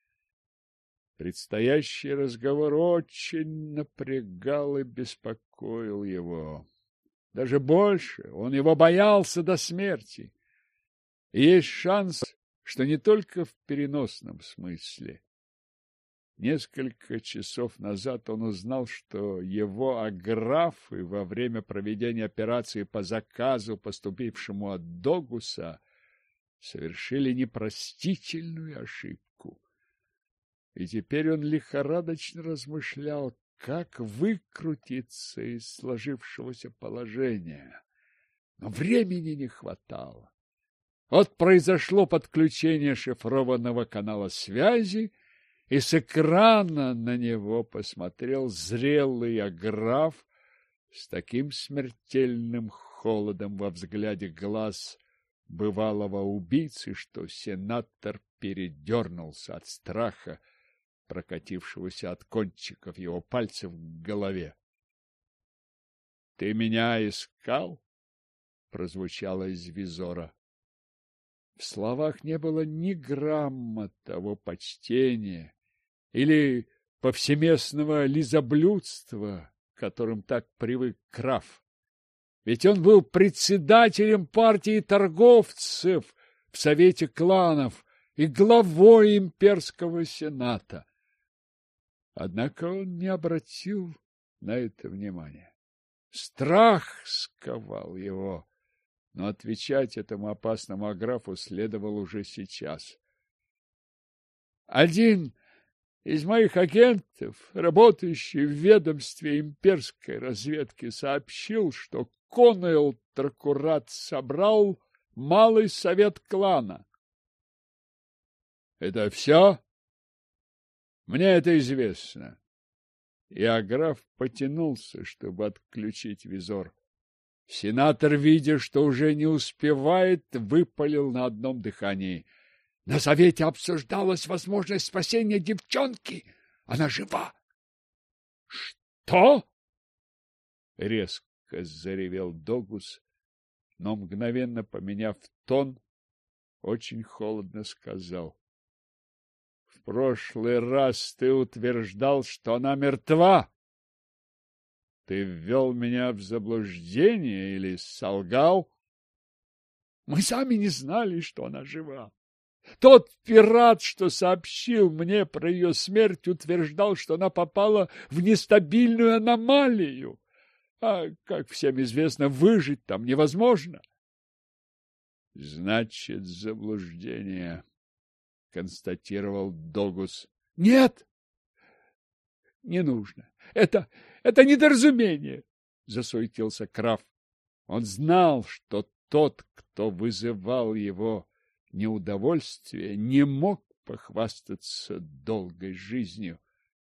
Предстоящий разговор очень напрягал и беспокоил его. Даже больше, он его боялся до смерти. И есть шанс, что не только в переносном смысле. Несколько часов назад он узнал, что его аграфы во время проведения операции по заказу, поступившему от Догуса, совершили непростительную ошибку. И теперь он лихорадочно размышлял, как выкрутиться из сложившегося положения. Но времени не хватало. Вот произошло подключение шифрованного канала связи, и с экрана на него посмотрел зрелый Аграф с таким смертельным холодом во взгляде глаз бывалого убийцы, что сенатор передернулся от страха, прокатившегося от кончиков его пальцев к голове. — Ты меня искал? — прозвучало из визора. В словах не было ни грамма того почтения или повсеместного лизоблюдства, к которым так привык Краф. Ведь он был председателем партии торговцев в Совете кланов и главой имперского сената. Однако он не обратил на это внимания. Страх сковал его, но отвечать этому опасному Аграфу следовало уже сейчас. Один из моих агентов, работающий в ведомстве имперской разведки, сообщил, что Конуэлл Тракурат собрал малый совет клана. — Это все? Мне это известно. И Аграф потянулся, чтобы отключить визор. Сенатор, видя, что уже не успевает, выпалил на одном дыхании. — На совете обсуждалась возможность спасения девчонки. Она жива. — Что? — резко заревел Догус, но, мгновенно поменяв тон, очень холодно сказал. — В прошлый раз ты утверждал, что она мертва. Ты ввел меня в заблуждение или солгал? Мы сами не знали, что она жива. Тот пират, что сообщил мне про ее смерть, утверждал, что она попала в нестабильную аномалию. А, как всем известно, выжить там невозможно. Значит, заблуждение, констатировал Догус. Нет, не нужно. Это недоразумение, засуетился Краф. Он знал, что тот, кто вызывал его неудовольствие, не мог похвастаться долгой жизнью.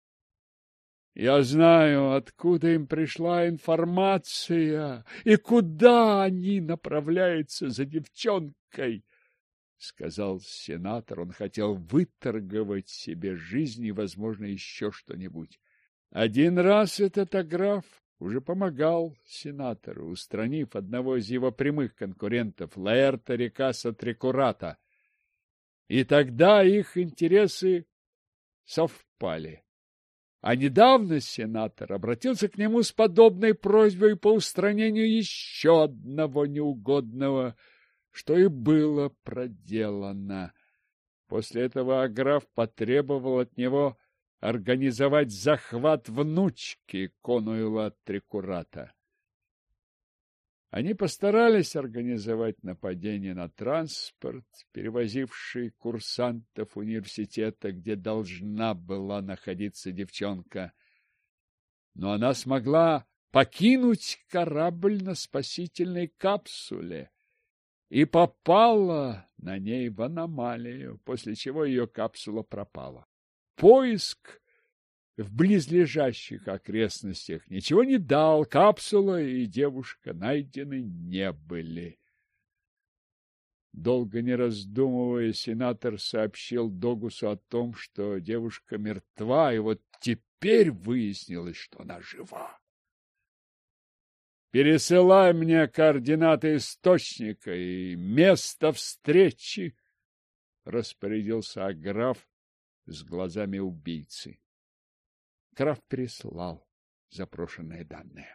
Я знаю, откуда им пришла информация и куда они направляются за девчонкой, — сказал сенатор. Он хотел выторговать себе жизнь и, возможно, еще что-нибудь. Один раз этот Аграф уже помогал сенатору, устранив одного из его прямых конкурентов, Лаэрта Рикаса Трикурата. И тогда их интересы совпали. А недавно сенатор обратился к нему с подобной просьбой по устранению еще одного неугодного, что и было проделано. После этого Аграф потребовал от него организовать захват внучки Конуэла Трикурата. Они постарались организовать нападение на транспорт, перевозивший курсантов университета, где должна была находиться девчонка. Но она смогла покинуть корабль на спасительной капсуле и попала на ней в аномалию, после чего ее капсула пропала. Поиск в близлежащих окрестностях ничего не дал, капсула и девушка найдены не были. Долго не раздумывая, сенатор сообщил Догусу о том, что девушка мертва, и вот теперь выяснилось, что она жива. «Пересылай мне координаты источника и место встречи», — распорядился Аграф с глазами убийцы. Краф переслал запрошенные данные.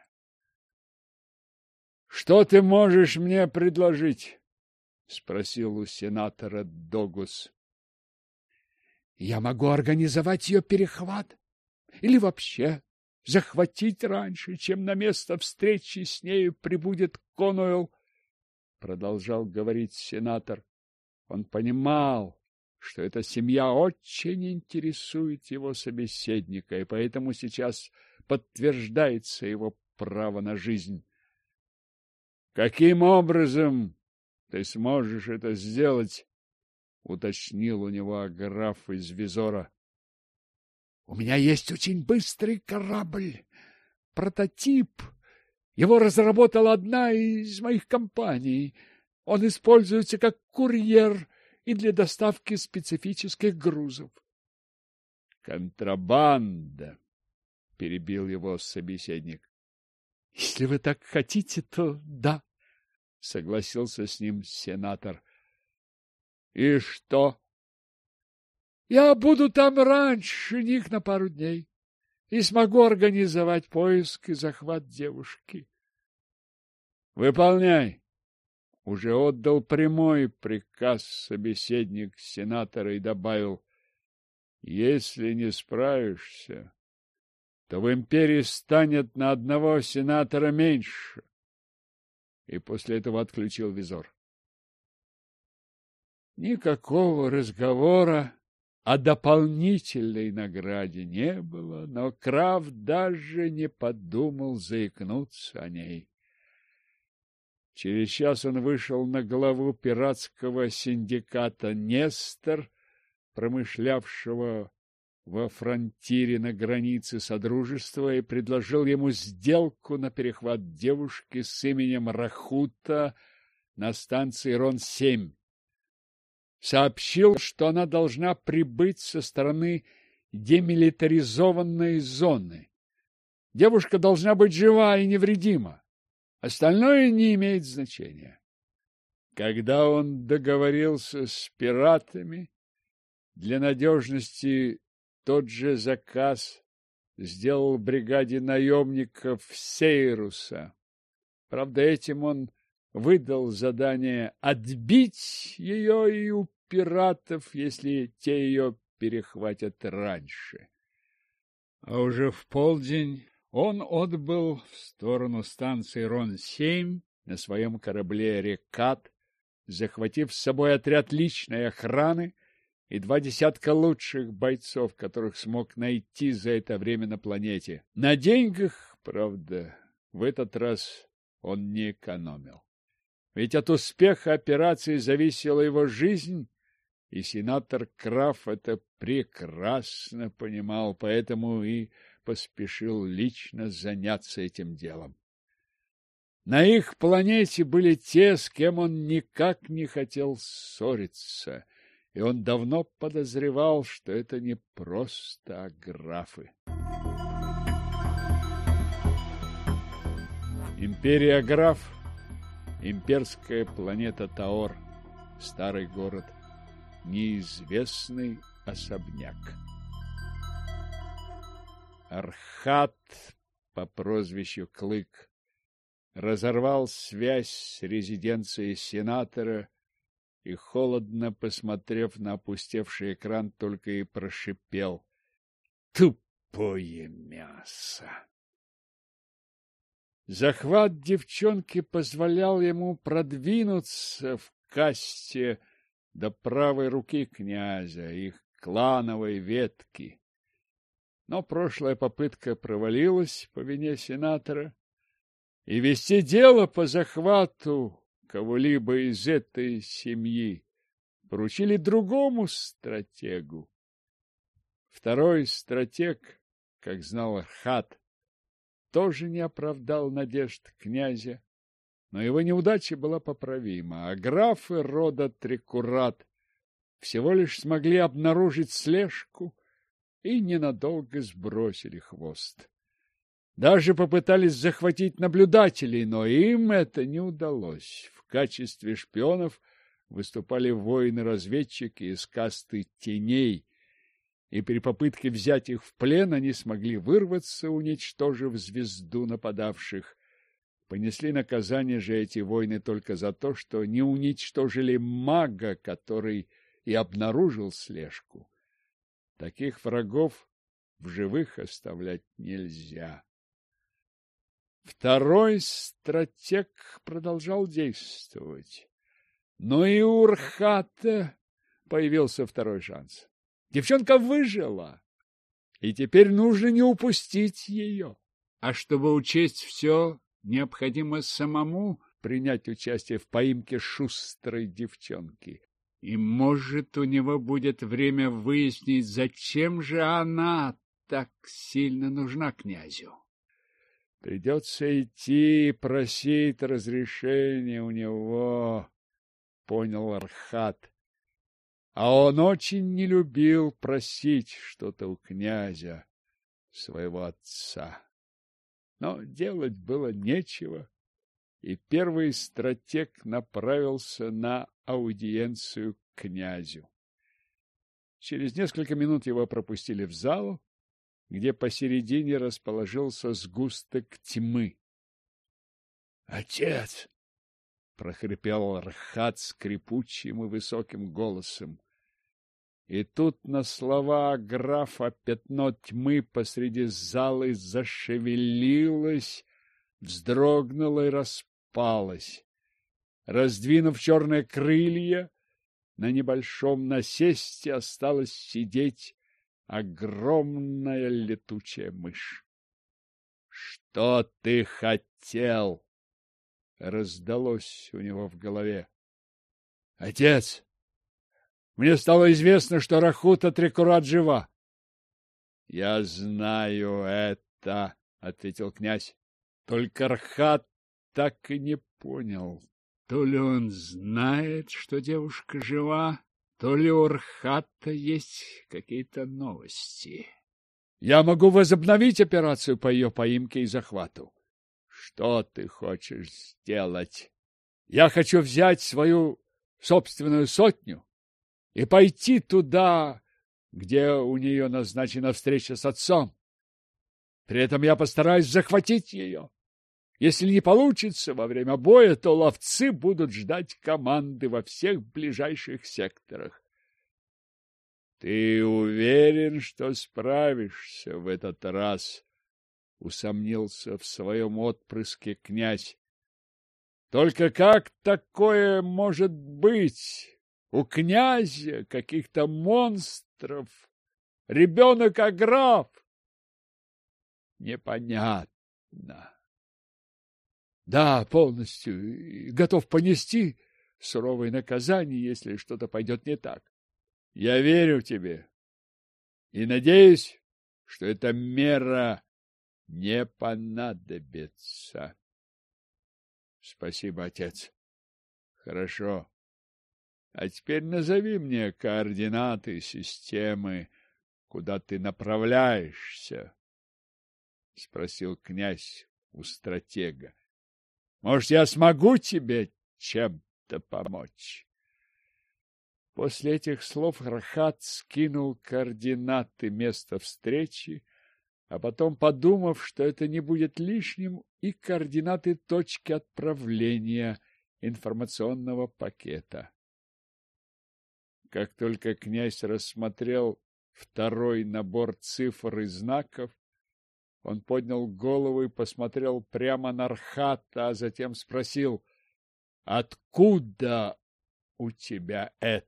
— Что ты можешь мне предложить? — спросил у сенатора Догус. — Я могу организовать ее перехват или вообще захватить раньше, чем на место встречи с нею прибудет Конуэлл, — продолжал говорить сенатор. Он понимал, что эта семья очень интересует его собеседника, и поэтому сейчас подтверждается его право на жизнь. «Каким образом ты сможешь это сделать?» — уточнил у него Аграф из Визора. «У меня есть очень быстрый корабль, прототип. Его разработала одна из моих компаний. Он используется как курьер и для доставки специфических грузов». «Контрабанда», — перебил его собеседник. — Если вы так хотите, то да, — согласился с ним сенатор. — И что? — Я буду там раньше них на пару дней и смогу организовать поиск и захват девушки. — Выполняй. Уже отдал прямой приказ собеседник сенатора и добавил: если не справишься, то в империи станет на одного сенатора меньше. И после этого отключил визор. Никакого разговора о дополнительной награде не было, но Крафт даже не подумал заикнуться о ней. Через час он вышел на главу пиратского синдиката «Нестор», промышлявшего во фронтире на границе Содружества, и предложил ему сделку на перехват девушки с именем Рахута на станции Рон-7. Сообщил, что она должна прибыть со стороны демилитаризованной зоны. Девушка должна быть жива и невредима. Остальное не имеет значения. Когда он договорился с пиратами, для надежности тот же заказ сделал бригаде наемников Сейруса. Правда, этим он выдал задание отбить ее и у пиратов, если те ее перехватят раньше. А уже в полдень он отбыл в сторону станции Рон-7 на своем корабле «Рекат», захватив с собой отряд личной охраны и 20 лучших бойцов, которых смог найти за это время на планете. На деньгах, правда, в этот раз он не экономил. Ведь от успеха операции зависела его жизнь, и сенатор Краф это прекрасно понимал, поэтому и поспешил лично заняться этим делом. На их планете были те, с кем он никак не хотел ссориться, и он давно подозревал, что это не просто аграфы. Империя Аграф, имперская планета Таор, старый город, неизвестный особняк. Архат по прозвищу Клык разорвал связь с резиденцией сенатора и, холодно посмотрев на опустевший экран, только и прошипел: «Тупое мясо!» Захват девчонки позволял ему продвинуться в касте до правой руки князя, их клановой ветки. Но прошлая попытка провалилась по вине сенатора, и вести дело по захвату кого-либо из этой семьи поручили другому стратегу. Второй стратег, как знал Архат, тоже не оправдал надежд князя, но его неудача была поправима, а графы рода Трикурат всего лишь смогли обнаружить слежку и ненадолго сбросили хвост. Даже попытались захватить наблюдателей, но им это не удалось. В качестве шпионов выступали воины-разведчики из касты теней, и при попытке взять их в плен они смогли вырваться, уничтожив звезду нападавших. Понесли наказание же эти воины только за то, что не уничтожили мага, который и обнаружил слежку. Таких врагов в живых оставлять нельзя. Второй стратег продолжал действовать. Но и у Архата появился второй шанс. Девчонка выжила, и теперь нужно не упустить ее. А чтобы учесть все, необходимо самому принять участие в поимке шустрой девчонки. И, может, у него будет время выяснить, зачем же она так сильно нужна князю. Придется идти и просить разрешения у него, понял Архат. А он очень не любил просить что-то у князя, своего отца. Но делать было нечего, и первый стратег направился на аудиенцию к князю. Через несколько минут его пропустили в залу, где посередине расположился сгусток тьмы. — Отец! — прохрипел Архат скрипучим и высоким голосом. И тут на слова графа пятно тьмы посреди залы зашевелилось, вздрогнуло и распалось. Раздвинув черные крылья, на небольшом насесте осталась сидеть огромная летучая мышь. — Что ты хотел? — раздалось у него в голове. — Отец! Мне стало известно, что Рахута Трикурат жива. — Я знаю это, — ответил князь. Только Архат так и не понял. То ли он знает, что девушка жива, то ли у Архата есть какие-то новости. Я могу возобновить операцию по ее поимке и захвату. Что ты хочешь сделать? Я хочу взять свою собственную сотню и пойти туда, где у нее назначена встреча с отцом. При этом я постараюсь захватить ее. Если не получится во время боя, то ловцы будут ждать команды во всех ближайших секторах. Ты уверен, что справишься в этот раз? Усомнился в своем отпрыске князь. Только как такое может быть? У князя каких-то монстров, ребенок Аграф. Непонятно. Да, полностью готов понести суровое наказание, если что-то пойдет не так. Я верю тебе и надеюсь, что эта мера не понадобится. Спасибо, отец. Хорошо. А теперь назови мне координаты системы, куда ты направляешься, — спросил князь у стратега. Может, я смогу тебе чем-то помочь? После этих слов Архат скинул координаты места встречи, а потом, подумав, что это не будет лишним, и координаты точки отправления информационного пакета. Как только князь рассмотрел второй набор цифр и знаков, он поднял голову и посмотрел прямо на Архата, а затем спросил: «Откуда у тебя это?»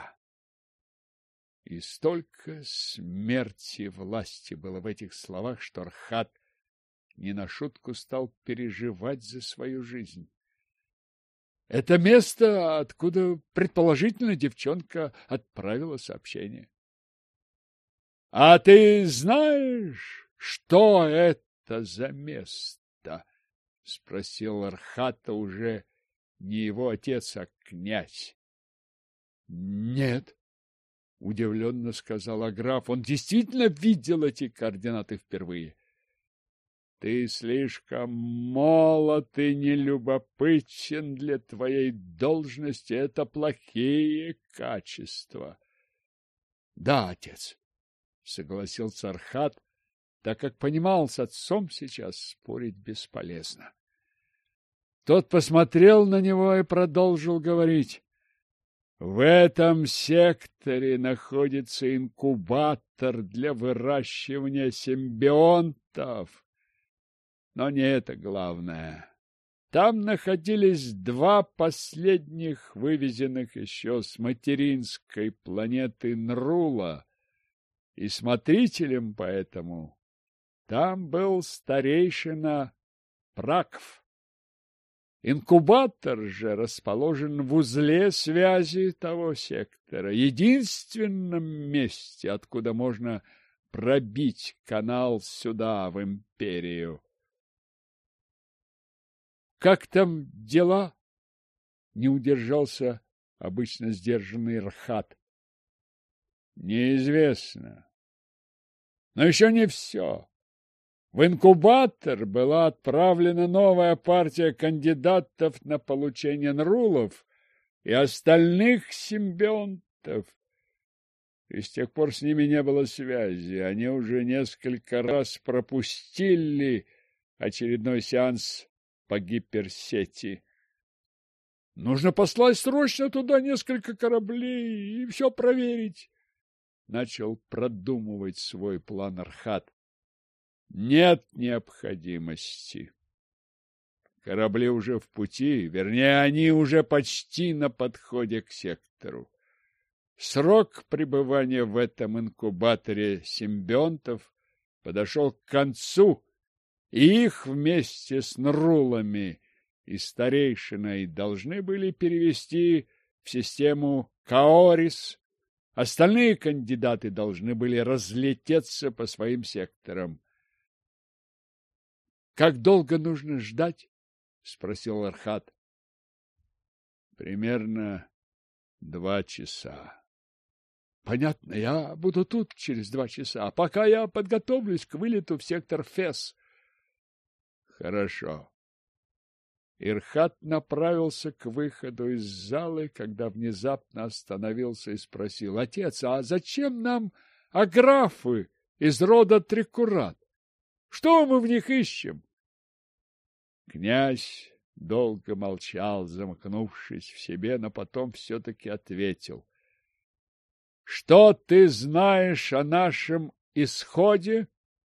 И столько смерти и власти было в этих словах, что Архат не на шутку стал переживать за свою жизнь. Это место, откуда, предположительно, девчонка отправила сообщение. — А ты знаешь, что это за место? — спросил Архата уже не его отец, а князь. — Нет, — удивленно сказал Аграф. Он действительно видел эти координаты впервые. — Ты слишком молод и нелюбопытен для твоей должности. Это плохие качества. — Да, отец, — согласился Архат, так как понимал, с отцом сейчас спорить бесполезно. Тот посмотрел на него и продолжил говорить. В этом секторе находится инкубатор для выращивания симбионтов. Но не это главное. Там находились два последних вывезенных еще с материнской планеты Нрула, и смотрителем поэтому там был старейшина Пракв. Инкубатор же расположен в узле связи того сектора, единственном месте, откуда можно пробить канал сюда, в Империю. «Как там дела?» — не удержался обычно сдержанный Архат. «Неизвестно. Но еще не все. В инкубатор была отправлена новая партия кандидатов на получение нрулов и остальных симбионтов. И с тех пор с ними не было связи. Они уже несколько раз пропустили очередной сеанс по гиперсети. Нужно послать срочно туда несколько кораблей и все проверить. Начал продумывать свой план Архат. Нет необходимости. Корабли уже в пути, вернее, они уже почти на подходе к сектору. Срок пребывания в этом инкубаторе симбионтов подошел к концу, и их вместе с нрулами и старейшиной должны были перевести в систему Каорис. Остальные кандидаты должны были разлететься по своим секторам. — Как долго нужно ждать? — спросил Архат. — Примерно 2 часа. — Понятно, я буду тут через 2 часа, пока я подготовлюсь к вылету в сектор Фес. — Хорошо. Ирхат направился к выходу из залы, когда внезапно остановился и спросил: — Отец, а зачем нам аграфы из рода Трикурат? Что мы в них ищем? Князь долго молчал, замкнувшись в себе, но потом все-таки ответил. — Что ты знаешь о нашем исходе?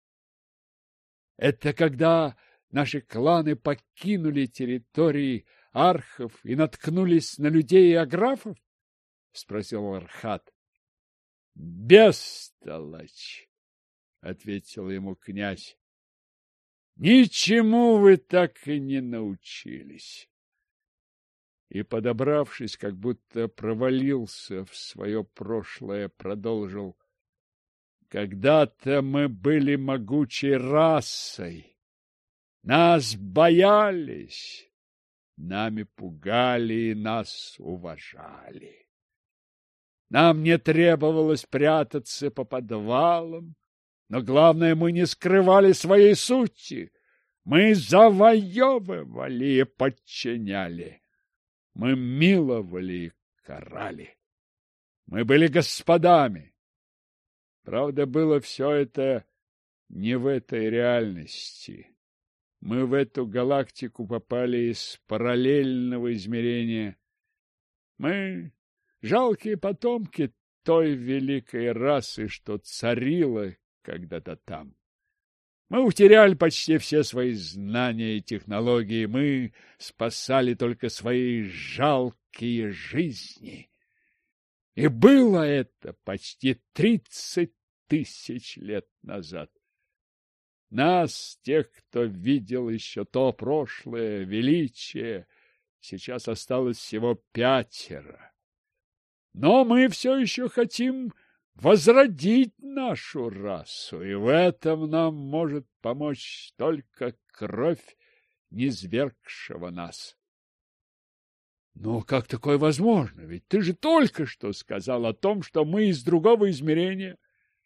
Это когда наши кланы покинули территории архов и наткнулись на людей и аграфов? — спросил Архат. — Бестолочь! — ответил ему князь. — Ничему вы так и не научились. И, подобравшись, как будто провалился в свое прошлое, продолжил. Когда-то мы были могучей расой. Нас боялись, нами пугали и нас уважали. Нам не требовалось прятаться по подвалам, но главное, мы не скрывали своей сути. Мы завоевывали и подчиняли. Мы миловали и карали. Мы были господами. Правда, было все это не в этой реальности. Мы в эту галактику попали из параллельного измерения. Мы жалкие потомки той великой расы, что царила когда-то там. Мы утеряли почти все свои знания и технологии. Мы спасали только свои жалкие жизни. И было это почти 30 тысяч лет назад. Нас, тех, кто видел еще то прошлое величие, сейчас осталось всего 5. Но мы все еще хотим возродить нашу расу, и в этом нам может помочь только кровь низвергшего нас. Но как такое возможно? Ведь ты же только что сказал о том, что мы из другого измерения.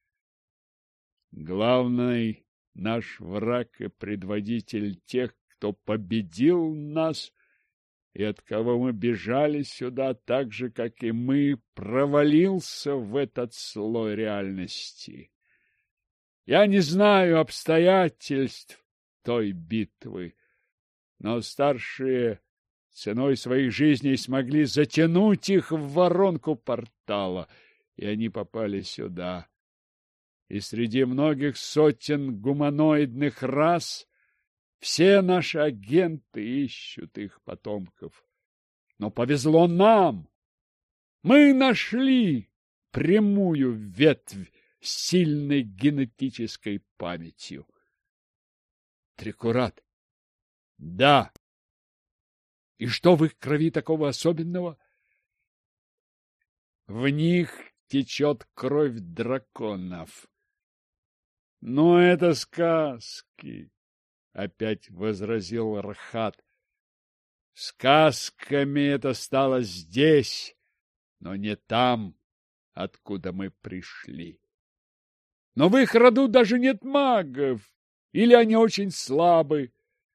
Главный наш враг и предводитель тех, кто победил нас и от кого мы бежали сюда, так же, как и мы, провалился в этот слой реальности. Я не знаю обстоятельств той битвы, но старшие ценой своих жизней смогли затянуть их в воронку портала, и они попали сюда. И среди многих сотен гуманоидных рас все наши агенты ищут их потомков. Но повезло нам. Мы нашли прямую ветвь с сильной генетической памятью. Трикурат. Да. И что в их крови такого особенного? В них течет кровь драконов. Но это сказки, опять возразил Архат. Сказками это стало здесь, но не там, откуда мы пришли. Но в их роду даже нет магов, или они очень слабы.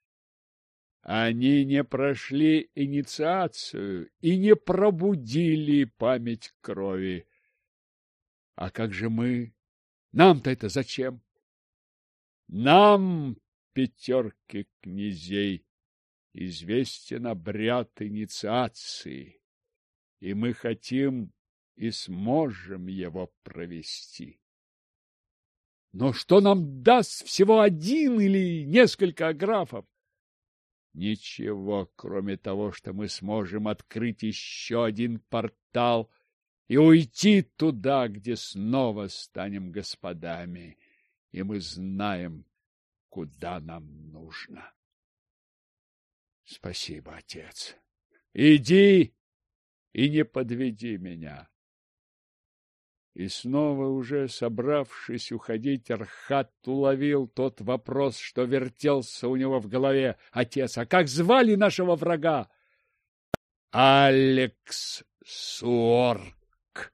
Они не прошли инициацию и не пробудили память крови. А как же мы? Нам-то это зачем? Нам, 5 князей, известен обряд инициации, и мы хотим и сможем его провести. Но что нам даст всего 1 или несколько аграфов? Ничего, кроме того, что мы сможем открыть еще 1 портал и уйти туда, где снова станем господами, и мы знаем, куда нам нужно. Спасибо, отец. Иди и не подведи меня. И снова, уже собравшись уходить, Архат уловил тот вопрос, что вертелся у него в голове. Отец, а как звали нашего врага? Алекс Суорк,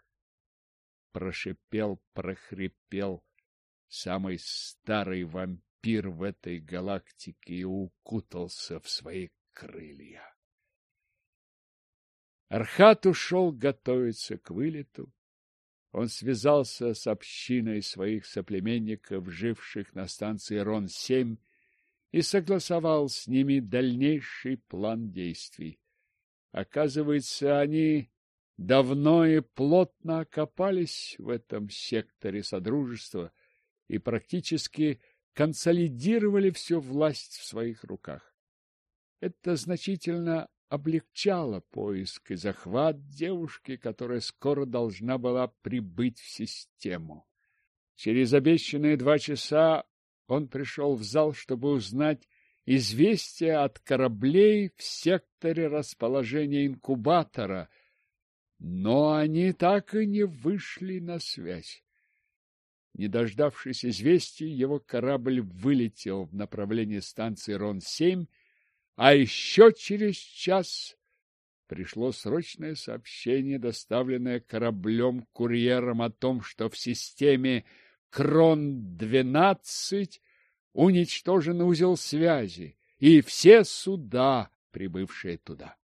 прохрипел самый старый вампир в этой галактике и укутался в свои крылья. Архат ушел готовиться к вылету. Он связался с общиной своих соплеменников, живших на станции Рон-7, и согласовал с ними дальнейший план действий. Оказывается, они давно и плотно окопались в этом секторе Содружества и практически консолидировали всю власть в своих руках. Это значительно облегчало поиск и захват девушки, которая скоро должна была прибыть в систему. Через обещанные 2 часа он пришел в зал, чтобы узнать известие от кораблей в секторе расположения инкубатора, но они так и не вышли на связь. Не дождавшись известий, его корабль вылетел в направлении станции Рон-7, а еще через час пришло срочное сообщение, доставленное кораблем-курьером о том, что в системе Крон-12 уничтожен узел связи и все суда, прибывшие туда.